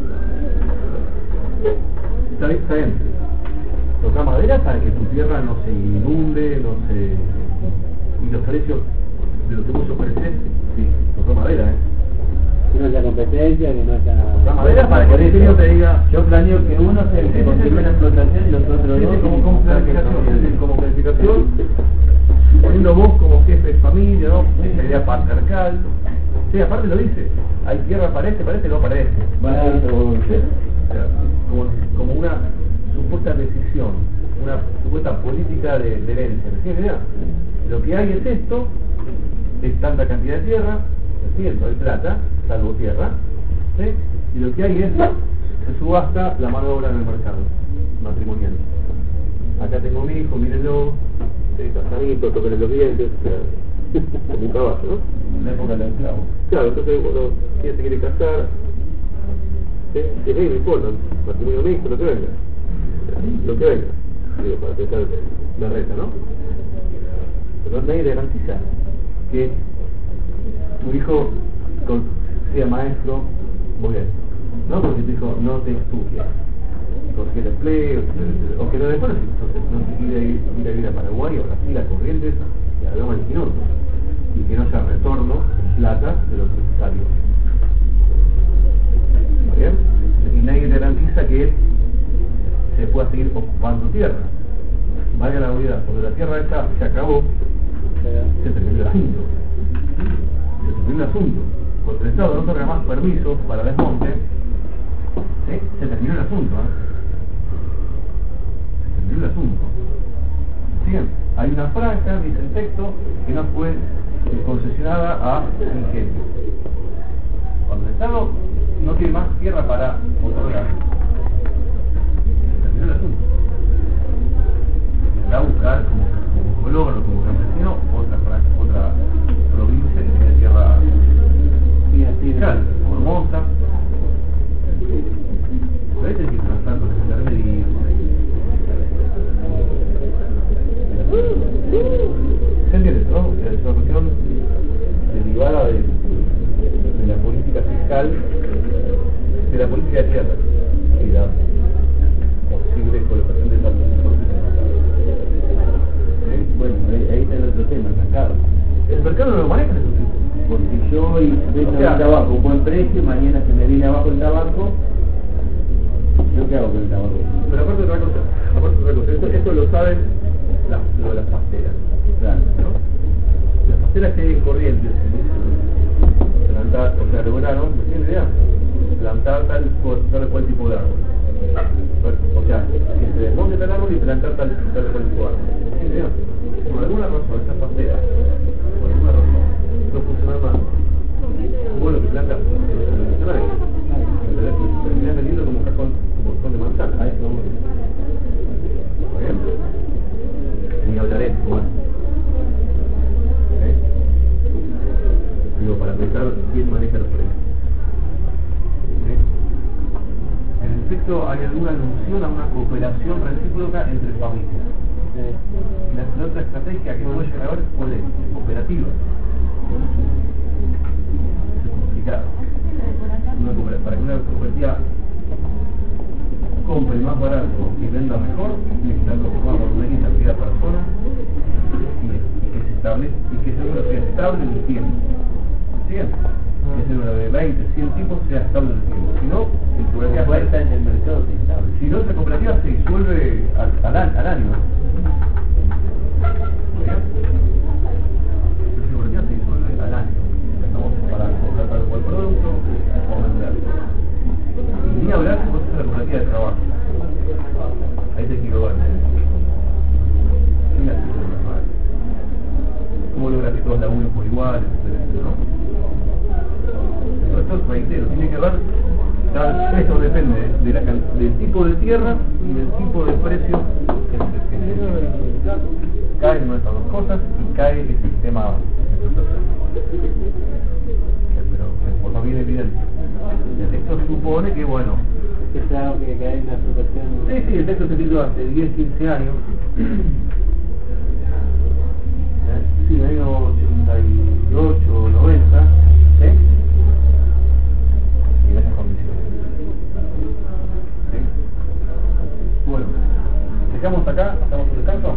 Está bien. Toca madera para que tu tierra no se inunde, y los precios de lo que vos ofreces, sí, toca madera, Que no haya competencia, que no haya... Toca madera para que el ingenio te diga, Yo planeo que uno sea el que continúe la explotación y los otros sí, dos como planificación, poniendo vos como jefe de familia, ¿no? Esa idea patriarcal. Sí, aparte lo dice, hay tierra para este, no para este. O sea, como una supuesta decisión, una supuesta política de herencia. ¿Me entiendes? Lo que hay es esto, es tanta cantidad de tierra, ¿me entiendes? Hay plata, salvo tierra, ¿sí? Y lo que hay es, se subasta la mano de obra en el mercado matrimonial. Acá tengo mi hijo, mírenlo, casadito, toquen los dientes, como un caballo, ¿no? en la época de los esclavos. Claro, entonces, bueno, ¿quién se quiere casar? ¿Sí? Es ahí, no importa, matrimonio mixto, lo que venga. Lo que venga, digo, para pensar la reta, ¿no? Pero nadie le garantiza que tu hijo sea maestro, vos bien, ¿no? Porque tu hijo no te estudia, consigue empleo, o que lo después no se quiere ir a vivir a Paraguay o Brasil, a Corrientes, y a Loma del Quinoto, y que no haya retorno en plata de los necesarios. ¿Está bien? Y nadie te garantiza que se pueda seguir ocupando tierra. Valga la unidad, cuando la tierra esta se acabó, se terminó el asunto. Cuando el Estado no otorga más permisos para desmonte, ¿sí? Se terminó el asunto. Se terminó el asunto. Bien, hay una franja, dice el texto, que no fue concesionada a ingenios. Cuando el Estado no tiene más tierra para otorgar, se terminó el asunto. Va a buscar como colono, como campesino, otra provincia que tiene tierra fiscal, Formosa. Pero ahí tenés que tratar con el intermedio. ¿Se entiende, no? O sea, es una cuestión derivada de la política fiscal, de la política de tierra y la posible colocación de datos importantes en el mercado. ¿Sí? Bueno, ahí está el otro tema, el mercado. El mercado no lo maneja ese tipo. Porque yo vendo el tabaco a un buen precio, mañana se me viene abajo el tabaco, ¿yo qué hago con el tabaco? Pero aparte de otra cosa, esto lo saben lo de las pasteras, Claro. ¿no? Las pasteras que hay en Corrientes, plantar, o sea, lograron, ¿me entiendes idea? Plantar tal cual tipo de árbol. O sea, que se desmonte tal árbol y plantar tal cual tipo de árbol. ¿Me entiendes idea? Por alguna razón, estas pasteras, por alguna razón, no funcionan más. Como lo que planta, funcionan. Terminan vendiendo como cajón de manzana. A eso voy. ¿Por ejemplo? Ni hablaré, bueno. Digo, para pensar quién maneja los precios. En el texto hay alguna alusión a una cooperación recíproca entre familias. La otra estrategia que puede llegar a ver puede cooperativa. Es complicado. Para que una cooperativa compre más barato y venda mejor, necesita conformar por una cantidad de personas y que ese número sea estable en el tiempo. ¿Sí? Que ese número de 20, 100 tipos sea estable en el tiempo. Si no, el cooperativa Fuerza en el mercado se estable. si no, esa cooperativa se disuelve al año. ¿Bien? Esa cooperativa se disuelve al año. Estamos para comprar tal cual producto o vender. Y ni hablar si vos sos la cooperativa de trabajo. Ahí te quiero ver. ¿Cómo logras que todos laburen por igual? ¿No? Pero esto, reitero, tiene que ver, esto depende del tipo de tierra y del tipo de precio que se caen nuestras dos cosas y cae el sistema de explotación. Pero de forma bien evidente. El texto supone que, bueno, Es algo que hay en la explotación. sí, el texto se escrito hace 10, 15 años. Sí, en el año 88 o 90, ¿sí? ¿Quedamos acá? ¿Hacemos un descanso?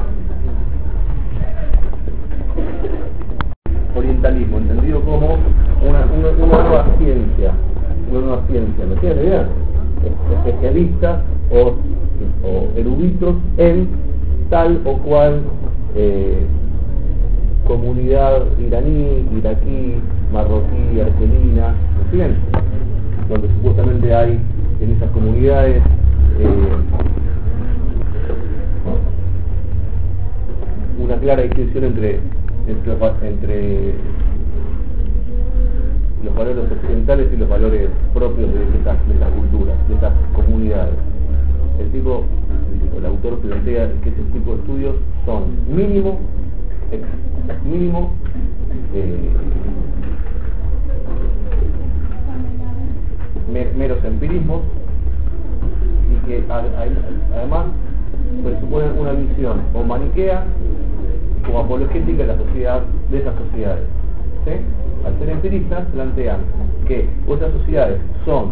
Orientalismo, entendido como una nueva ciencia, ¿me entiendes? ¿Idea? Especialistas o eruditos en tal o cual comunidad iraní, iraquí, marroquí, argelina, ¿me siguen? Donde supuestamente hay en esas comunidades una clara distinción entre los valores occidentales y los valores propios de esas culturas, de esas comunidades. El autor plantea que ese tipo de estudios son mínimo meros empirismos y que además presuponen una visión o maniquea o apologética de la sociedad, de esas sociedades. ¿Sí? Al ser empiristas plantean que otras sociedades son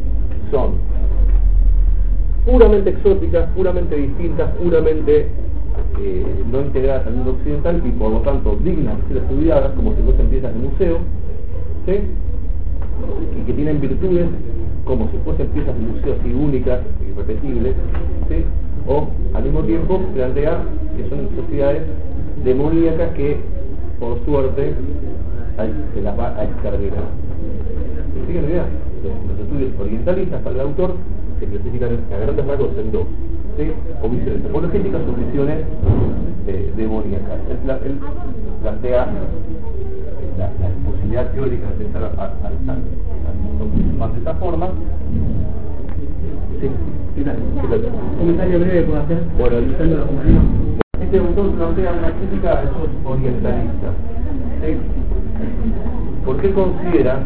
puramente exóticas, puramente distintas, puramente no integradas al mundo occidental y por lo tanto dignas de ser estudiadas como si fuesen piezas de museo, ¿sí? Y que tienen virtudes como si fuesen piezas de museo así únicas, irrepetibles, ¿sí? O al mismo tiempo plantea que son sociedades demoníacas que por suerte se las va a exterminar. ¿Me siguen la idea? Los estudios orientalistas para el autor se clasifican a grandes rasgos en dos, ¿sí? O visiones apologéticas o visiones demoníacas. Él plantea la posibilidad teórica de pensar al mundo más de esta forma. Sí, Un comentario breve puedo hacer. Bueno, Usando los humanismos. este autor plantea una crítica a esos orientalistas. ¿Sí? Porque él considera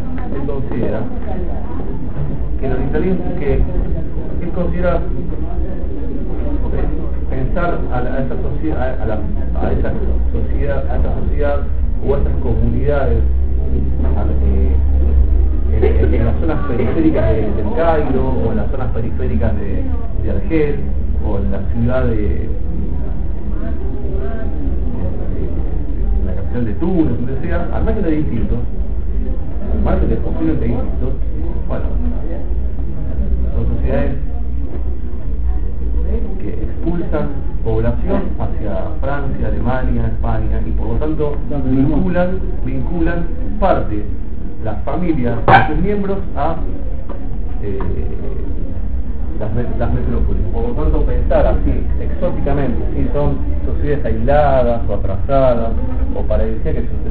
que el orientalismo, que él considera pensar a esa sociedad o a esas comunidades en las zonas periféricas del Cairo o en las zonas periféricas de Argel o en la ciudad de la capital de Túnez, donde sea, al margen de distintos, posiblemente distintos, bueno, son sociedades que expulsan población hacia Francia, Alemania, España y por lo tanto vinculan parte las familias de sus miembros a las metrópolis. Por lo tanto, pensar así exóticamente si son sociedades aisladas o atrasadas o paradisíacas es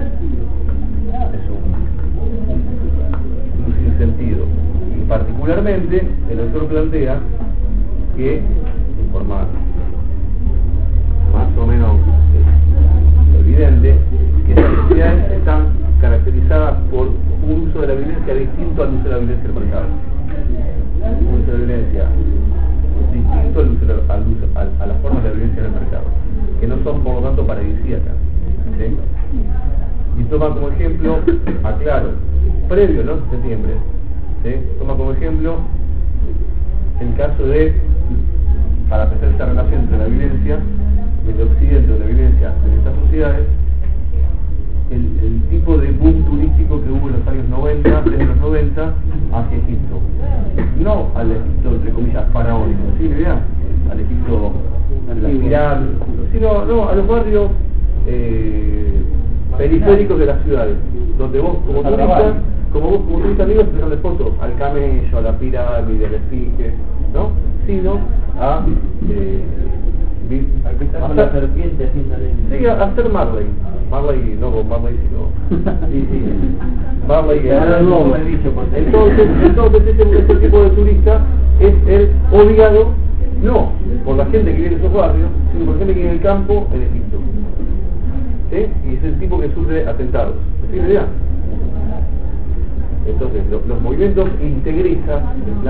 un sinsentido. Y particularmente el autor plantea que de forma más o menos evidente que las sociedades están caracterizadas por un uso de la violencia distinto al uso de la violencia del mercado. Un uso de la violencia distinto a las formas de violencia del mercado, que no son por lo tanto paradisíacas. ¿Sí? Y toma como ejemplo, aclaro, previo al 11 de septiembre, ¿sí? Toma como ejemplo el caso de, para pensar esta relación entre la violencia del occidente o la violencia de estas sociedades, el tipo de boom turístico que hubo en los años 90, desde los 90 hacia Egipto. No al Egipto, entre comillas, faraónico, ¿sí? ¿Verdad? Al Egipto de las pirámides, sino a los barrios periféricos de las ciudades, donde vos como turista amigos te sacan de fotos al camello, a la pirámide, al esfinge, ¿no? Sino a la serpiente haciéndole. Sí, a hacer Marley, sino Marley entonces este tipo de turista es el obligado, no por la gente que vive en esos barrios, sino por la gente que vive en el campo en Egipto. ¿Sí? Y es el tipo que sufre atentados. ¿Sí la idea? Entonces, los movimientos integristas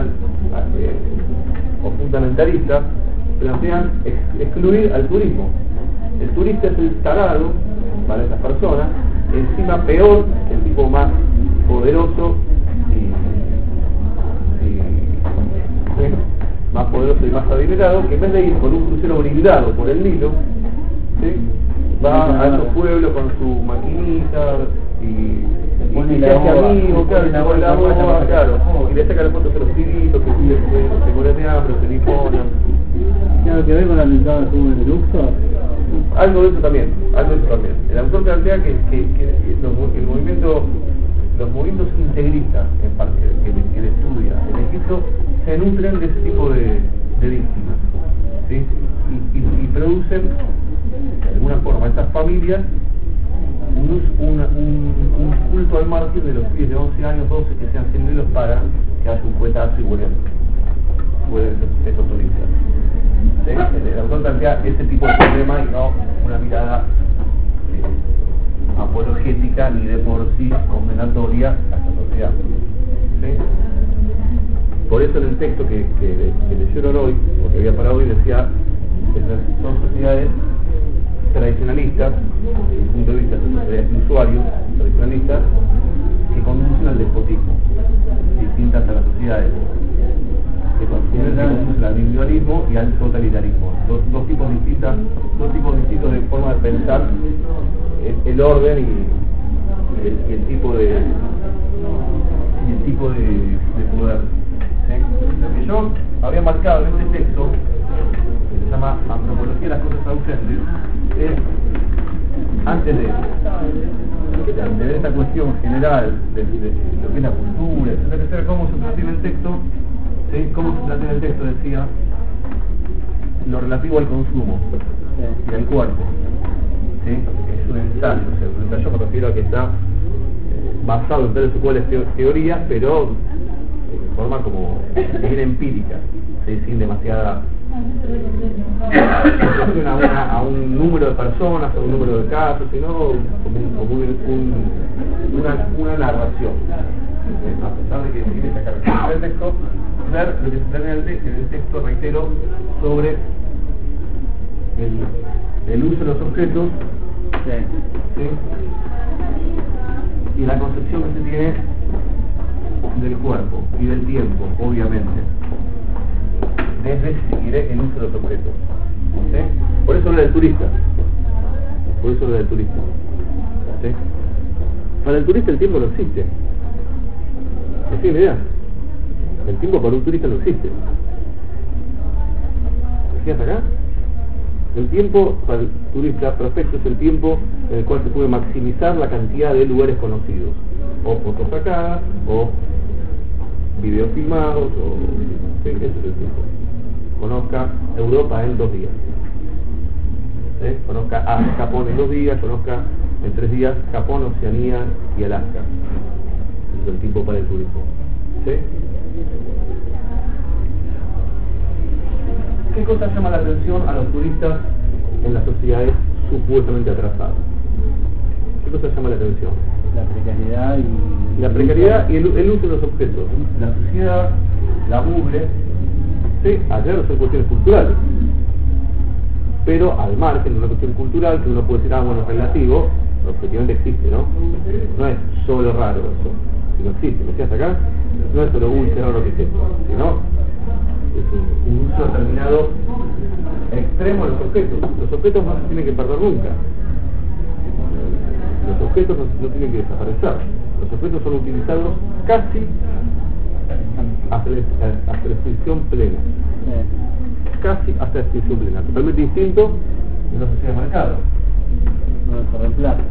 o fundamentalistas plantean excluir al turismo. El turista es el tarado para esas personas, encima peor, el tipo más poderoso y más poderoso poderoso y más adinerado, que en vez de ir con un crucero blindado por el Nilo, ¿sí? Va a esos pueblos con su maquinita y se hace amigo, claro, y se pone la boda, claro, y le saca las fotos a los pibitos que se mueren de hambre, se liponan. ¿Tiene algo que ver con la atentado que hubo en Luxor? Algo de eso también. El autor plantea que los movimientos integristas, en parte, que él estudia en Egipto, se nutren de ese tipo de víctimas, ¿sí? Y producen, de alguna forma, estas familias, un culto al mártir de los pibes de 11 años, 12, que sean gemelos para que haya un cuetazo y vuelvan esos turistas. ¿Sí? El autor plantea ese tipo de problema y no una mirada apologética ni de por sí condenatoria a esta sociedad. ¿Sí? Por eso en el texto que leyeron hoy, o que había para hoy, decía que son sociedades tradicionalistas, desde el punto de vista de sociedades de usuarios tradicionalistas, que conducen al despotismo, distintas a las sociedades que conducen al individualismo y al totalitarismo. Dos tipos distintos de forma de pensar el orden y el tipo de poder. ¿Sí? Lo que yo había marcado en este texto, que se llama Antropología de las cosas ausentes, es, antes de ver esta cuestión general de lo que es la cultura, etcétera, cómo se plantea en el texto, ¿sí? Cómo se plantea en el texto, decía, lo relativo al consumo y al cuerpo. ¿Sí? Es un ensayo, o sea, un ensayo me refiero a que está basado en tales o cuales teorías, pero de forma como bien empírica, ¿sí? Sin demasiada a un número de personas, a un número de casos, sino como una narración. A pesar de que tiene esa característica del texto, ver lo que se plantea en el texto, reitero, sobre el uso de los objetos, ¿sí? Y la concepción que se tiene del cuerpo y del tiempo, obviamente, desde, si quiere, el uso de los objetos. ¿Sí? Por eso habla del turista. ¿Sí? Para el turista el tiempo no existe. ¿Me tiene idea? El tiempo para un turista no existe. ¿Me fijas acá? El tiempo para el turista perfecto es el tiempo en el cual se puede maximizar la cantidad de lugares conocidos, o fotos sacadas, o videos filmados, o sí, ese es el tiempo. Conozca Europa en 2 días, ¿sí? Conozca Japón en 2 días, conozca en 3 días Japón, Oceanía y Alaska. Ese es el tiempo para el turismo, ¿sí? ¿Qué cosa llama la atención a los turistas en las sociedades supuestamente atrasadas? ¿Qué cosa llama la atención? La precariedad y el uso de los objetos. La suciedad, la mugre, ¿sí? Aclaro, son cuestiones culturales. Pero al margen de una cuestión cultural, que uno puede decir, bueno, es relativo, objetivamente existe, ¿no? No es solo raro eso, sino existe. ¿Me decías acá? No es solo, qué raro que es esto, sino es un uso determinado extremo de los objetos. Los objetos no se tienen que perder nunca. Los objetos no tienen que desaparecer. Los objetos son utilizados casi hasta la extinción plena. Casi hasta la extinción plena. Totalmente distinto de la sociedad de mercado. No se reemplaza.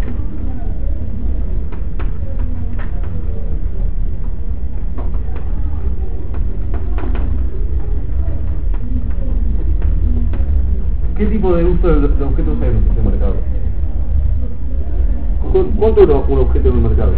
¿Qué tipo de uso de objetos hay en el mercado? ¿Cuánto es un objeto en un mercado?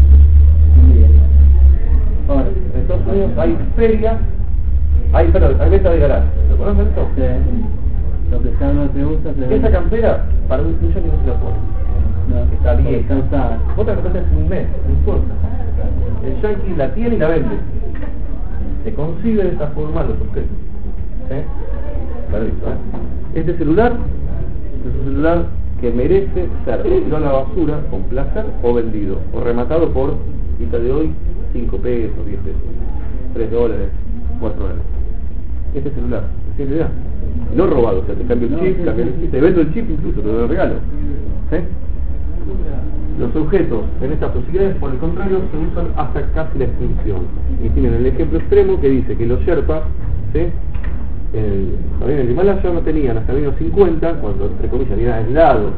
Ahora, en Estados Unidos hay ferias, hay venta de garaje. ¿Lo conocen esto? Sí. Lo que ya no se usa Esa campera para un yankee no se la pone. No, está vieja. usada. Vos te la compraste hace un mes, no importa. El yankee la tiene y la vende. Se consigue de esta forma los objetos. ¿Sí? Permiso, Este celular es un celular que merece ser tirado a la basura con placer o vendido, o rematado por, quita de hoy, 5 pesos, 10 pesos, $3, $4. este celular, ¿sí? No robado, o sea, te cambio el chip, te vendo el chip incluso, te lo regalo. ¿Sí? Los objetos en estas sociedades, por el contrario, se usan hasta casi la extinción. Y tienen el ejemplo extremo que dice que los Sherpas, ¿sí? También en el Himalaya no tenían hasta 1950, cuando entre comillas había aislado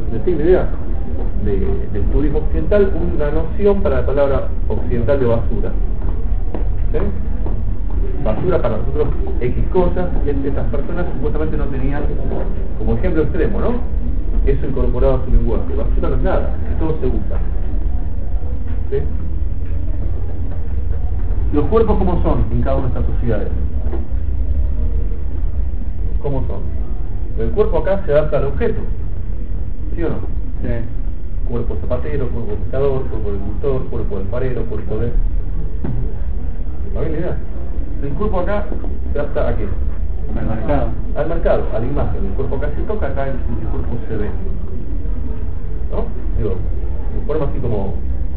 del turismo occidental, una noción para la palabra occidental de basura. ¿Sí? Basura para nosotros X cosas, estas personas supuestamente no tenían, como ejemplo extremo, ¿no? Eso incorporado a su lenguaje. Basura no es nada, todo se usa. ¿Sí? Los cuerpos, ¿cómo son en cada una de estas sociedades? ¿Cómo son? El cuerpo acá se adapta al objeto, ¿sí o no? Sí. Cuerpo zapatero, cuerpo pescador, cuerpo del agricultor, cuerpo del farero, cuerpo de... ¿Está bien la idea? El cuerpo acá se adapta ¿a qué? Al mercado. Al mercado, a la imagen. El cuerpo acá se toca, acá el cuerpo se ve. ¿No? Digo, de forma así como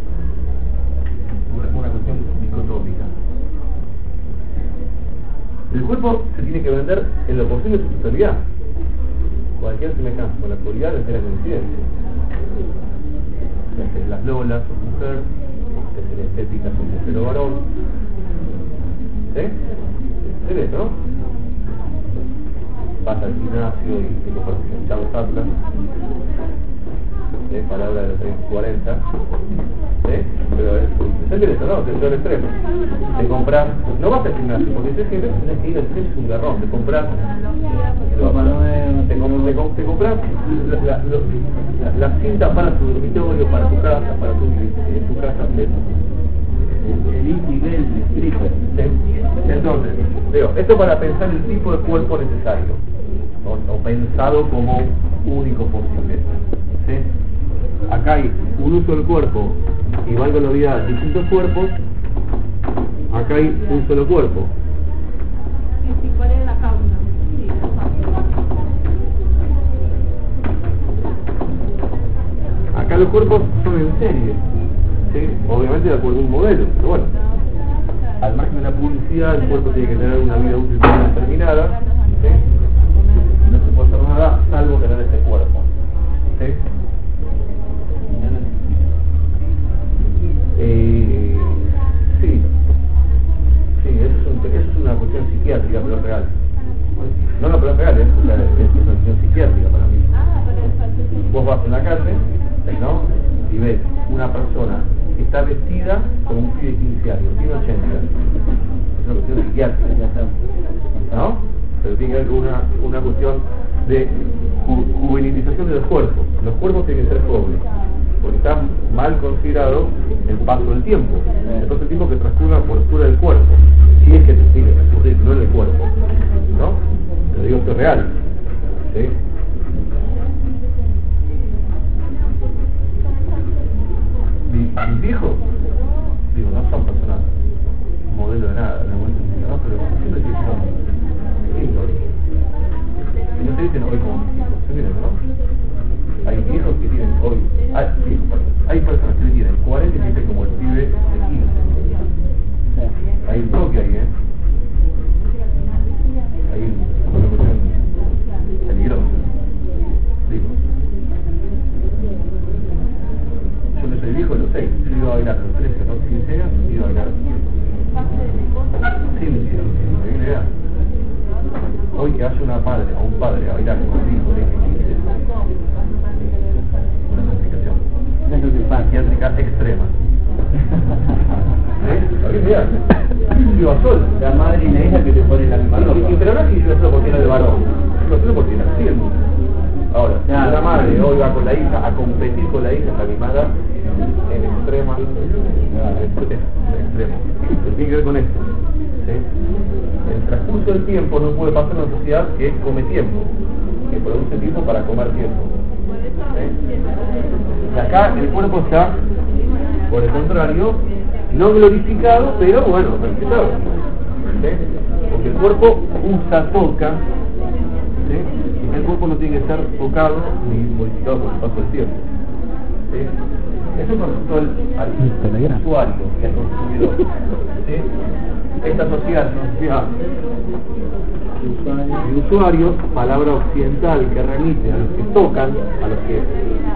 una cuestión dicotómica. El cuerpo se tiene que vender en lo posible su totalidad. Cualquier semejanza con la actualidad es la coincidencia. Las lolas son mujer, la estética son mujer o varón. ¿Sí? ¿Sí esto, no? Vas al gimnasio y te compras un chavo atlas, palabra de los 40, pero es el eso, ¿no? Es el extremo. Te compras, no vas al gimnasio, porque si es que tenés que ir al gimnasio, es un garrón, te compras la cinta para tu dormitorio, para tu casa, para tu casa, El nivel de stripper. Entonces, digo, esto para pensar el tipo de cuerpo necesario, o pensado como único posible. ¿Sí? Acá hay un uso del cuerpo y valga la vida distintos cuerpos. Acá hay un solo cuerpo. ¿Cuál es la causa? Acá los cuerpos son en serie, ¿sí? Obviamente de acuerdo a un modelo, pero bueno, al margen de la publicidad, el cuerpo tiene que tener una vida útil determinada, ¿sí? No se puede hacer nada salvo tener este cuerpo, ¿sí? Sí, eso es una cuestión psiquiátrica, pero es real. No, pero es real, es una cuestión psiquiátrica para mí. Vos vas en la calle, ¿no? Y ves una persona que está vestida como un pibe de 15 años, tiene 80. Es una cuestión psiquiátrica, ¿no? Pero tiene que ver una cuestión de juvenilización de los cuerpos. Los cuerpos tienen que ser jóvenes, porque está mal considerado el paso del tiempo. Entonces el tiempo que transcurra por fuera del cuerpo, si es que tiene que transcurrir, no en el cuerpo, ¿no? Pero digo, esto es real, ¿sí? Mis hijos, digo, no son personas modelo de nada, en algún sentido, ¿no? Pero siempre dicen que son distintos. Y no se dicen hoy como mis hijos, ¿se miren, no? Hay hijos que tienen hoy, hay personas que tienen 40 y se dicen como el pibe de 15. Hay un toque ahí, hay una cuestión peligrosa. Digo, yo que soy viejo lo sé, yo iba a bailar a los 13, ¿no? 15 años, iba a bailar sin mis hijos, ¿me viene idea? Hoy que haya una madre o un padre a bailar con un hijo de 15, una complicación psiquiátrica extrema. ¿Está bien idea? Yo a sol. La madre y la hija que te ponen la misma ropa. Pero no es que yo eso porque era de varón, lo sé porque era así el mundo. Ahora, si la madre hoy va con la hija a competir con la hija en la misma edad, en extrema, extremo. Pero tiene que ver con esto. ¿Sí? El transcurso del tiempo no puede pasar en una sociedad que come tiempo, que produce tiempo para comer tiempo. ¿Sí? Y acá el cuerpo está, por el contrario, no glorificado, pero bueno, respetado. ¿Sí? Porque el cuerpo toca, ¿sí? Y el cuerpo no tiene que estar tocado ni modificado por el paso del tiempo. ¿Sí? Eso con respecto al usuario y al consumidor. ¿Sí? Esta sociedad es una sociedad Y usuarios, palabra occidental que remite a los que tocan, a los que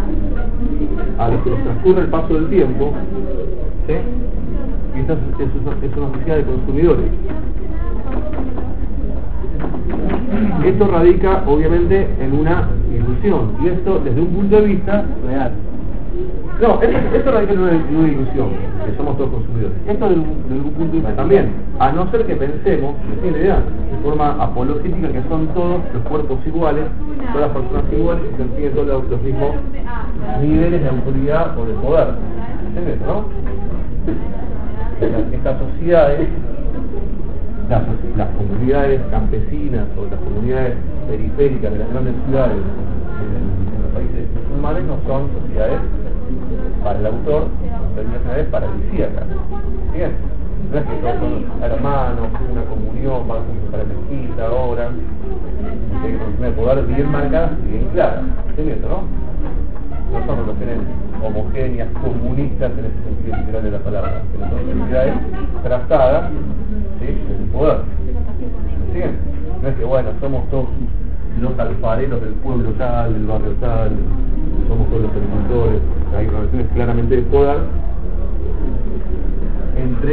les transcurre el paso del tiempo, ¿sí? Y esta es una sociedad de consumidores. Esto radica obviamente en una ilusión, y esto desde un punto de vista real. No, esto radica en una ilusión, que somos todos consumidores. Esto desde un punto de vista también, a no ser que pensemos, ¿me tiene idea? De forma apologética, que son todos los cuerpos iguales, todas las personas iguales, y que tienen todos los mismos niveles de autoridad o de poder. ¿Entiendes, no? Estas sociedades, las comunidades campesinas o las comunidades periféricas de las grandes ciudades en los países musulmanes no son sociedades para el autor, en términos generales paradisíacas. ¿Bien? No es que todos son hermanos, una comunión, van juntos para la mezquita, oran, tienen una poder bien marcadas y bien claras. ¿Entiendes, no? No son relaciones homogéneas, comunistas en ese sentido literal de la palabra, que no son sociedades tratadas, ¿sí?, desde el poder. ¿Me siguen? No es que, bueno, somos todos los alfareros del pueblo tal, del barrio tal, somos todos los agricultores. Hay relaciones claramente de poder entre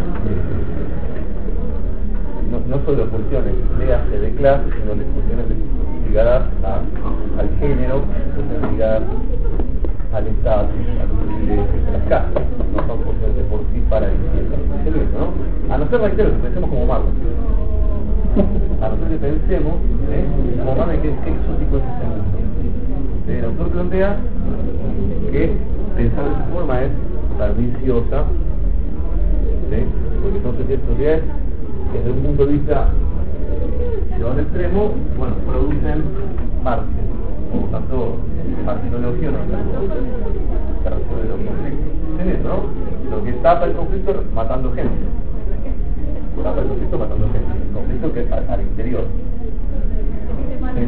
no solo cuestiones de clase, sino de cuestiones ligadas al género, cuestiones ligadas al estatus, a los privilegios, a las casas. No son cuestiones de por sí paradisíacas, ¿no? A no ser, reitero, que pensemos como Marx. A no ser que pensemos como Marx, qué exótico es este mundo. El autor plantea que pensar de esa forma es perniciosa, ¿sí? Porque son sociedades que desde un punto de vista llevado al extremo, bueno, producen mártires, o tanto martirología no es la razón de los conflictos. ¿Entiendes, no? Lo que tapa el conflicto matando gente. Tapa el conflicto matando gente. El conflicto que es al interior. ¿Sí?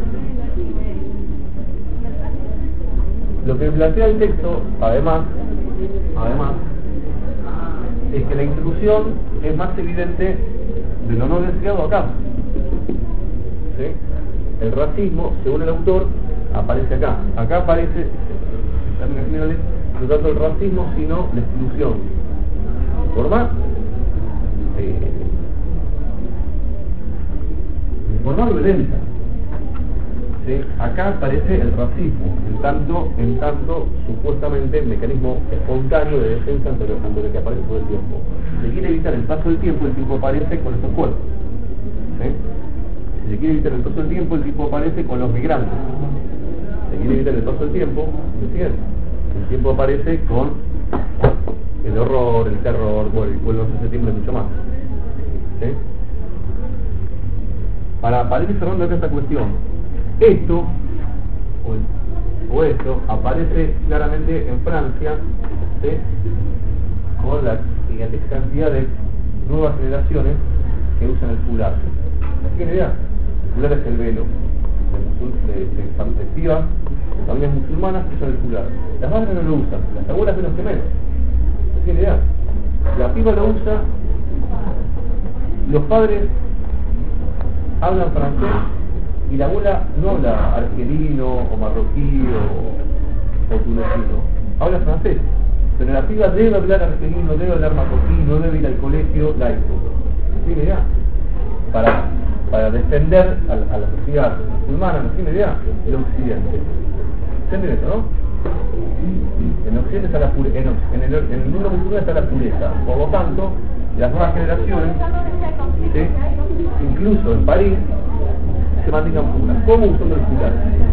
Lo que plantea el texto, además, es que la intrusión es más evidente de lo no deseado acá. ¿Sí? El racismo, según el autor, aparece acá. Acá aparece, en términos generales, no tanto el racismo, sino la exclusión. ¿Por más? Por más violenta. ¿Sí? Acá aparece el racismo, en tanto supuestamente mecanismo espontáneo de defensa ante lo que aparece todo el tiempo. Si se quiere evitar el paso del tiempo, el tipo aparece con estos cuerpos. ¿Sí? Si se quiere evitar el paso del tiempo, el tipo aparece con los migrantes. Si se quiere evitar el paso del tiempo, ¿me siguen? El tiempo aparece con el horror, el terror, bueno, y el 11 de septiembre mucho más. ¿Sí? Para ir cerrando acá esta cuestión, esto o esto aparece claramente en Francia, ¿sí?, con la gigantesca cantidad de nuevas generaciones que usan el fular. ¿Tiene idea? El fular es el velo de pibas, de familias musulmanas que usan el fular. Las madres no lo usan, las abuelas menos que menos. ¿Tiene idea? La piba lo usa, los padres hablan francés y la abuela no habla argelino o marroquí o tunecino, habla francés, pero la piba debe hablar argelino, debe hablar marroquí, no debe ir al colegio laico. ¿Tiene idea? Para defender a la sociedad musulmana, ¿no tiene idea? El occidente. ¿Entienden eso, no? En occidente está la pureza, en el mundo musulmán está la pureza. Por lo tanto, las nuevas generaciones, ¿sí?, incluso en París, se mantengan puras. ¿Cómo usando el fular?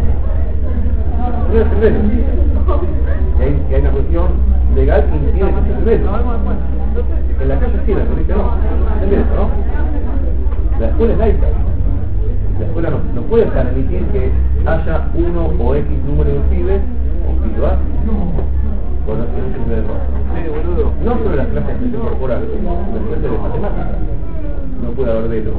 No es el velo. Y hay una cuestión legal que impide que sea el velo. En la calle sí, la política no. ¿Entiendes, no? La escuela es laica. La escuela no puede permitir que haya uno o X número de pibes o pibas con las ciencias del rostro. No solo las clases de expresión corporal, las clases de matemáticas. No puede haber velo.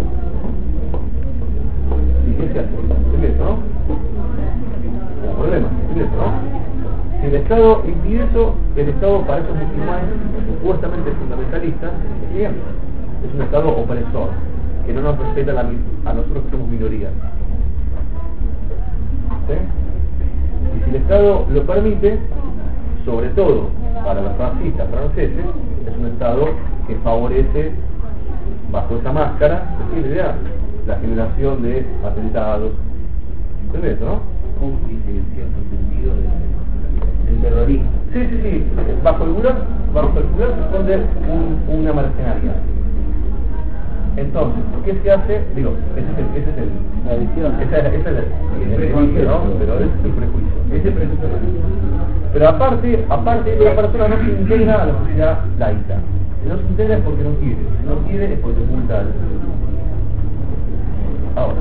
¿Y qué se hace? ¿Entiendes, no? Como problema, ¿entiendes, no? Si el Estado impide eso, el Estado para esos musulmanes supuestamente fundamentalistas es un Estado opresor. que no nos respetan a nosotros que somos minoría. ¿Sí? Y si el Estado lo permite, sobre todo para los fascistas franceses, es un Estado que favorece, bajo esa máscara, la generación de atentados. ¿Entendés, no? Cómplice en cierto sentido del terrorismo. Sí. Bajo el Gulag se esconde una mercenaria. Entonces, ¿qué se hace? Digo, ese es el La visión. ese es el prejuicio, ¿no? Pero ese es el prejuicio. Ese prejuicio. Pero aparte esa persona no se integra a la sociedad laica. Si no se integra es porque no quiere. Si no quiere es porque oculta algo. Ahora,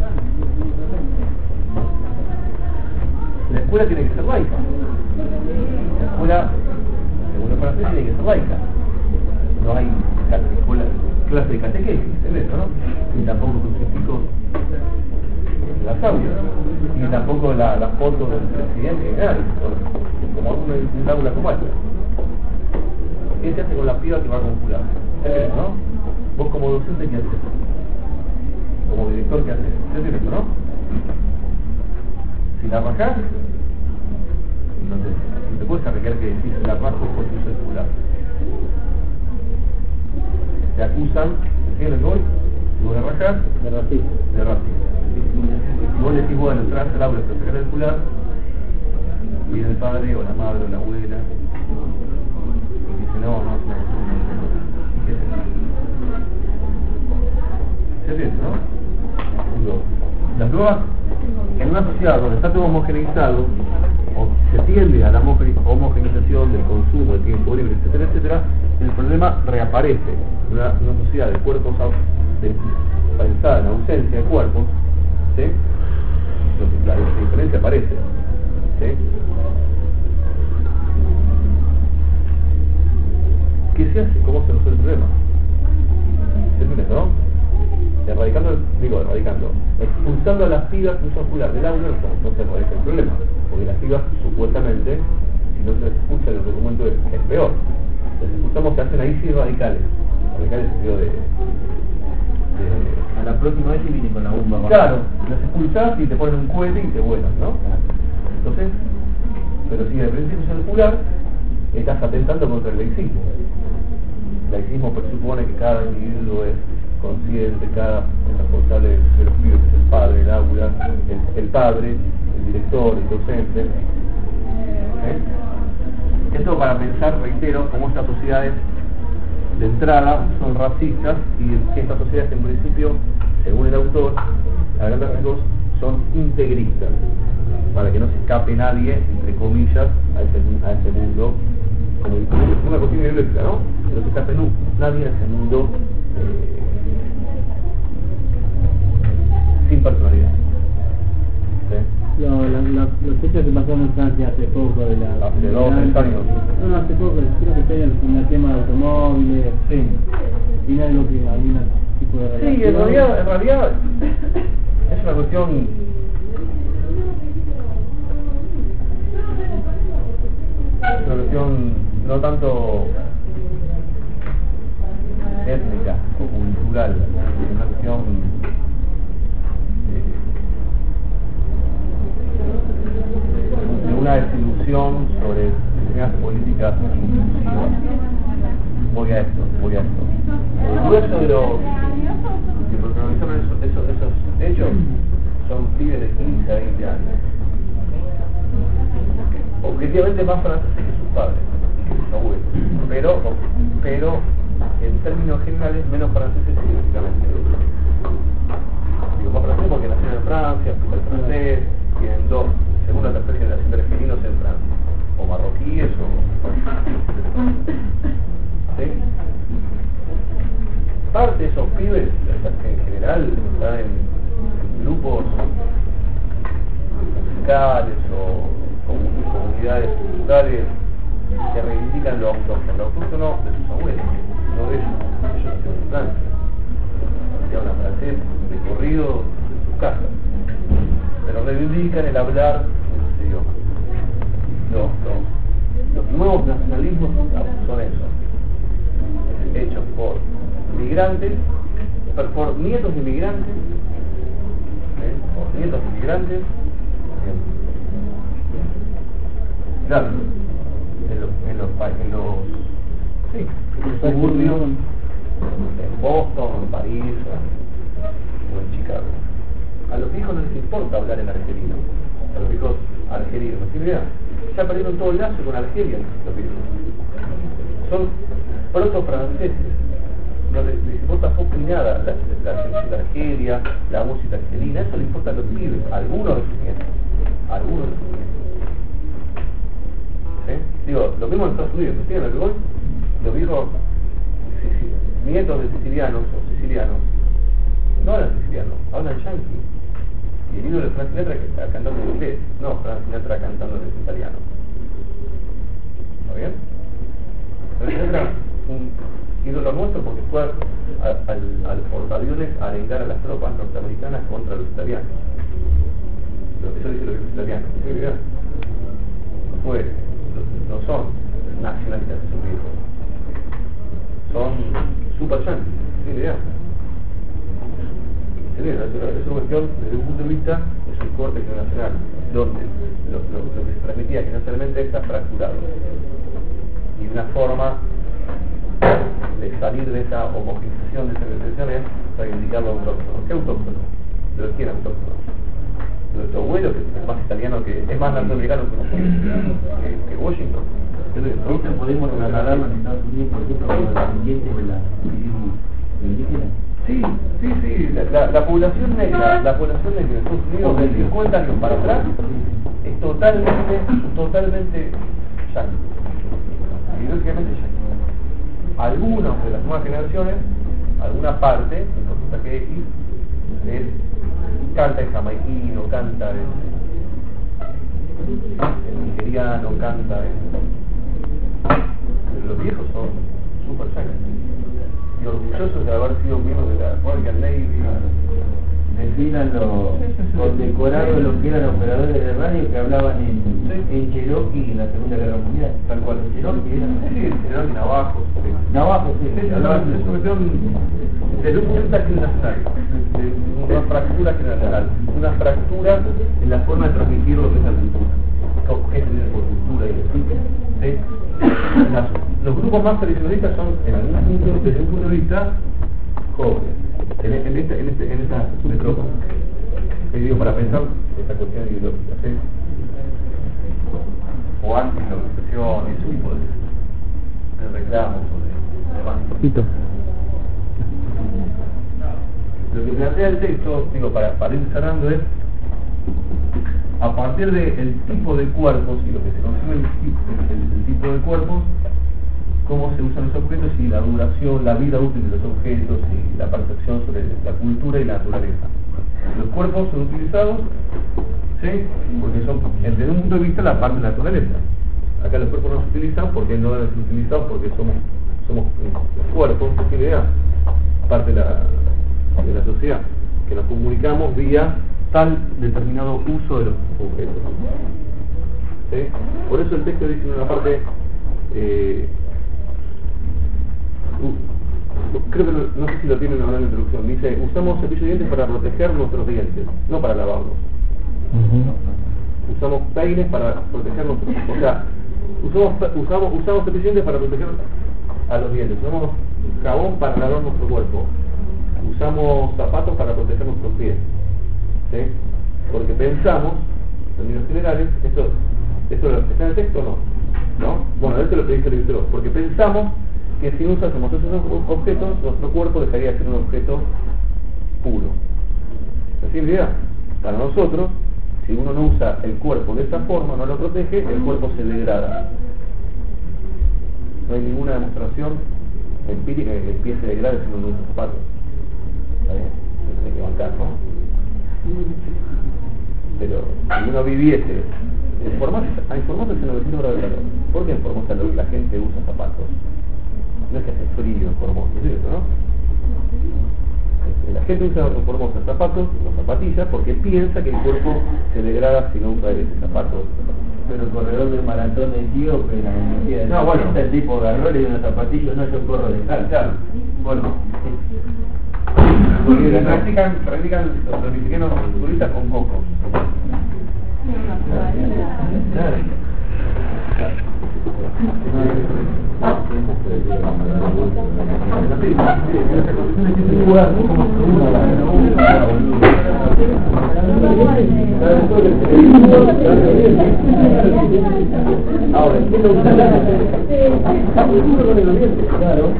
la escuela tiene que ser laica. La escuela, según los franceses, tiene que ser laica. No hay clase de catequesis, ¿entendés, no? Ni tampoco crucifijos en las aulas, ni tampoco la foto del presidente, nada, como un aula como esta. ¿Qué se hace con la piba que va a conjurar? ¿Entendés, no? Vos como docente, ¿qué haces? Como director, ¿qué haces? ¿Entendés, no? Si la rajás, entonces no te puedes arreglar que decís la rajo por tu circular. Te acusan, ¿de qué voy? Si vos la rajás, De racismo. de racismo. Si vos decís, bueno, entras al aula para sacar el circular, viene el padre o la madre o la abuela y dice, no, es una costumbre. ¿Y qué es eso? ¿Se entiende, no? Digo, las pruebas, en una sociedad donde está todo homogeneizado, o se tiende a la homogenización del consumo, del tiempo libre, etcétera, el problema reaparece. Una sociedad de cuerpos pensada en ausencia de cuerpos, ¿sí? Entonces, la diferencia aparece, ¿sí? ¿Qué se hace? ¿Cómo se resuelve el problema? ¿Se entiende, no? Expulsando a las pibas que usan jugar del aula, no se radica el problema, porque las pibas supuestamente, si no se les expulsa el documento es peor. Les expulsamos, se hacen ahí sí radicales en el sentido de A la próxima vez y viene con la bomba. claro, las expulsás y te ponen un cohete y te vuelan, ¿no? Entonces, pero si el principio circular, estás atentando contra el laicismo. El laicismo presupone que cada individuo es consciente, cada responsable de los pibes, el padre, el aula, el padre, el director, el docente. Esto para pensar, reitero, cómo estas sociedades de entrada son racistas y que estas sociedades en principio, según el autor, a grandes rasgos, son integristas, para que no se escape nadie, entre comillas, a ese mundo, como una cuestión biológica, ¿no? Que no se escape nadie a ese mundo sin personalidad. ¿Sí? Los hechos que pasaron en Francia hace poco de la... Hace 2 o 3 años. No, hace poco, creo que estoy en el tema de automóviles. Sí. ¿Tiene algo que algún tipo de relación? Sí, en realidad es una cuestión no tanto étnica o cultural, es una cuestión de una desilusión sobre determinadas políticas inclusivas. Voy a esto. El grueso de los que protagonizaron esos hechos son pibes de 15 a 20 años. Objetivamente más franceses que sus padres, que sus abuelos, pero en términos generales menos franceses científicamente. Digo más franceses porque nacieron en Francia, el francés, tienen 2, segunda o tercera generación de argentinos en Francia, o marroquíes ¿sí? Parte de esos pibes, en general, están en grupos musicales o comunidades culturales que reivindican lo autóctono de sus abuelos, no de ellos nacieron en Francia, nacieron a francés recorrido de sus casas, pero reivindican el hablar en sus idiomas. Los nuevos nacionalismos son eso, hechos por migrantes por nietos de inmigrantes, por nietos de inmigrantes, claro, en los suburbios, en Boston, en París, o en Chicago. A los hijos no les importa hablar en argelino, a los hijos argelinos, ¿no tiene idea? Ya perdieron todo el lazo con Argelia los hijos. Son proto-franceses, no les importa poco ni nada la ciencia de Argelia, la música argelina, eso le importa a los pibes, a algunos de sus nietos, ¿sí? Digo, lo mismo en Estados Unidos, ¿me entienden lo que voy? Los hijos nietos de sicilianos o sicilianos no hablan siciliano, hablan yankee. Y el himno de Frank Sinatra que está cantando en inglés, no Frank Sinatra cantando en italiano. ¿Está bien? Frank Sinatra un ídolo nuestro porque fue al portaaviones a arengar a las tropas norteamericanas contra los italianos. Eso dice los italianos, ¿sí? No son nacionalistas esos viejos, son super yankees, ¿sí? Idea. Es una cuestión, desde un punto de vista, es un corte generacional, donde lo que se transmitía generacionalmente está fracturado. Y una forma de salir de esa homogenización de esa generación es reivindicar lo autóctono. ¿Qué autóctono? ¿De quién autóctono? De nuestro abuelo, que es más italiano es más norteamericano que Washington. ¿Esto podemos trasladarlo en Estados Unidos, por ejemplo, con los descendientes de la indígena? Sí. La población negra de Estados Unidos de 50 años para atrás es totalmente yanqui, ideológicamente yanqui. Algunas de las nuevas generaciones, alguna parte, un porcentaje X, canta en jamaiquino, canta en nigeriano, canta pero los viejos son super yanquis y orgullosos de haber sido miembros de la Royal Navy. Decían los condecorados los que eran operadores de radio que hablaban en Cherokee en la Segunda Guerra Mundial. Tal cual. ¿En Cherokee eran? Sí, Cherokee, Navajos. Navajo, sí. Hablaban de su cuestión desde un punto de vista generacional, de una fractura generacional, una fractura en la forma de transmitir lo que es la cultura. ¿Qué es tener por cultura y así? Los grupos más tradicionalistas son, en algún punto, desde un punto de vista jóvenes, en esta metrópoli. Digo, para pensar esta cuestión ideológica, ¿sí? O anti-globalización y ese tipo de reclamos o de Pito. Lo que plantea el texto, digo, para ir cerrando, es a partir del tipo de cuerpos y lo que se consume el tipo de cuerpos, cómo se usan los objetos y la duración, la vida útil de los objetos y la percepción sobre la cultura y la naturaleza. Los cuerpos son utilizados, ¿sí? Porque son, desde un punto de vista, la parte de la naturaleza. Acá los cuerpos no se utilizan porque no deben ser utilizados porque somos cuerpos, ¿no tiene idea? Parte de la sociedad, que nos comunicamos vía tal determinado uso de los objetos. ¿Sí? Por eso el texto dice en una parte, creo que no sé si lo tienen ahora en la introducción, dice, usamos cepillo de dientes para proteger nuestros dientes, no para lavarlos. Usamos peines para proteger nuestros, o sea, usamos cepillo de dientes para proteger a los dientes, usamos jabón para lavar nuestro cuerpo, usamos zapatos para proteger nuestros pies, ¿sí? Porque pensamos, en términos generales, esto está en el texto o no, bueno, esto es lo que dice el libro, porque pensamos que si usásemos esos objetos, nuestro cuerpo dejaría de ser un objeto puro. ¿Así es la idea? Para nosotros, si uno no usa el cuerpo de esa forma, no lo protege, el cuerpo se degrada. No hay ninguna demostración empírica de que el pie se degrade si uno no usa zapatos. ¿Está bien? Eso hay que bancar, ¿no? Pero si uno viviese en Formosa hace 900 grados de calor. ¿Por qué en Formosa la gente usa zapatos? No es que hace frío en Formosa, ¿no? La gente usa en Formosa zapatos o zapatillas porque piensa que el cuerpo se degrada si no usa ese zapato. Pero el corredor del maratón de Etíope, en la Olimpiada No, bueno, el tipo agarró y dio unos zapatillos, no, yo corro de calza. Claro. Bueno. Porque practican los mexicanos turistas con coco. Ahora, ¿quién lo usa? Claro.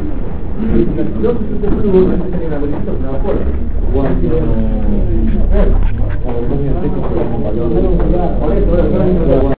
Cuando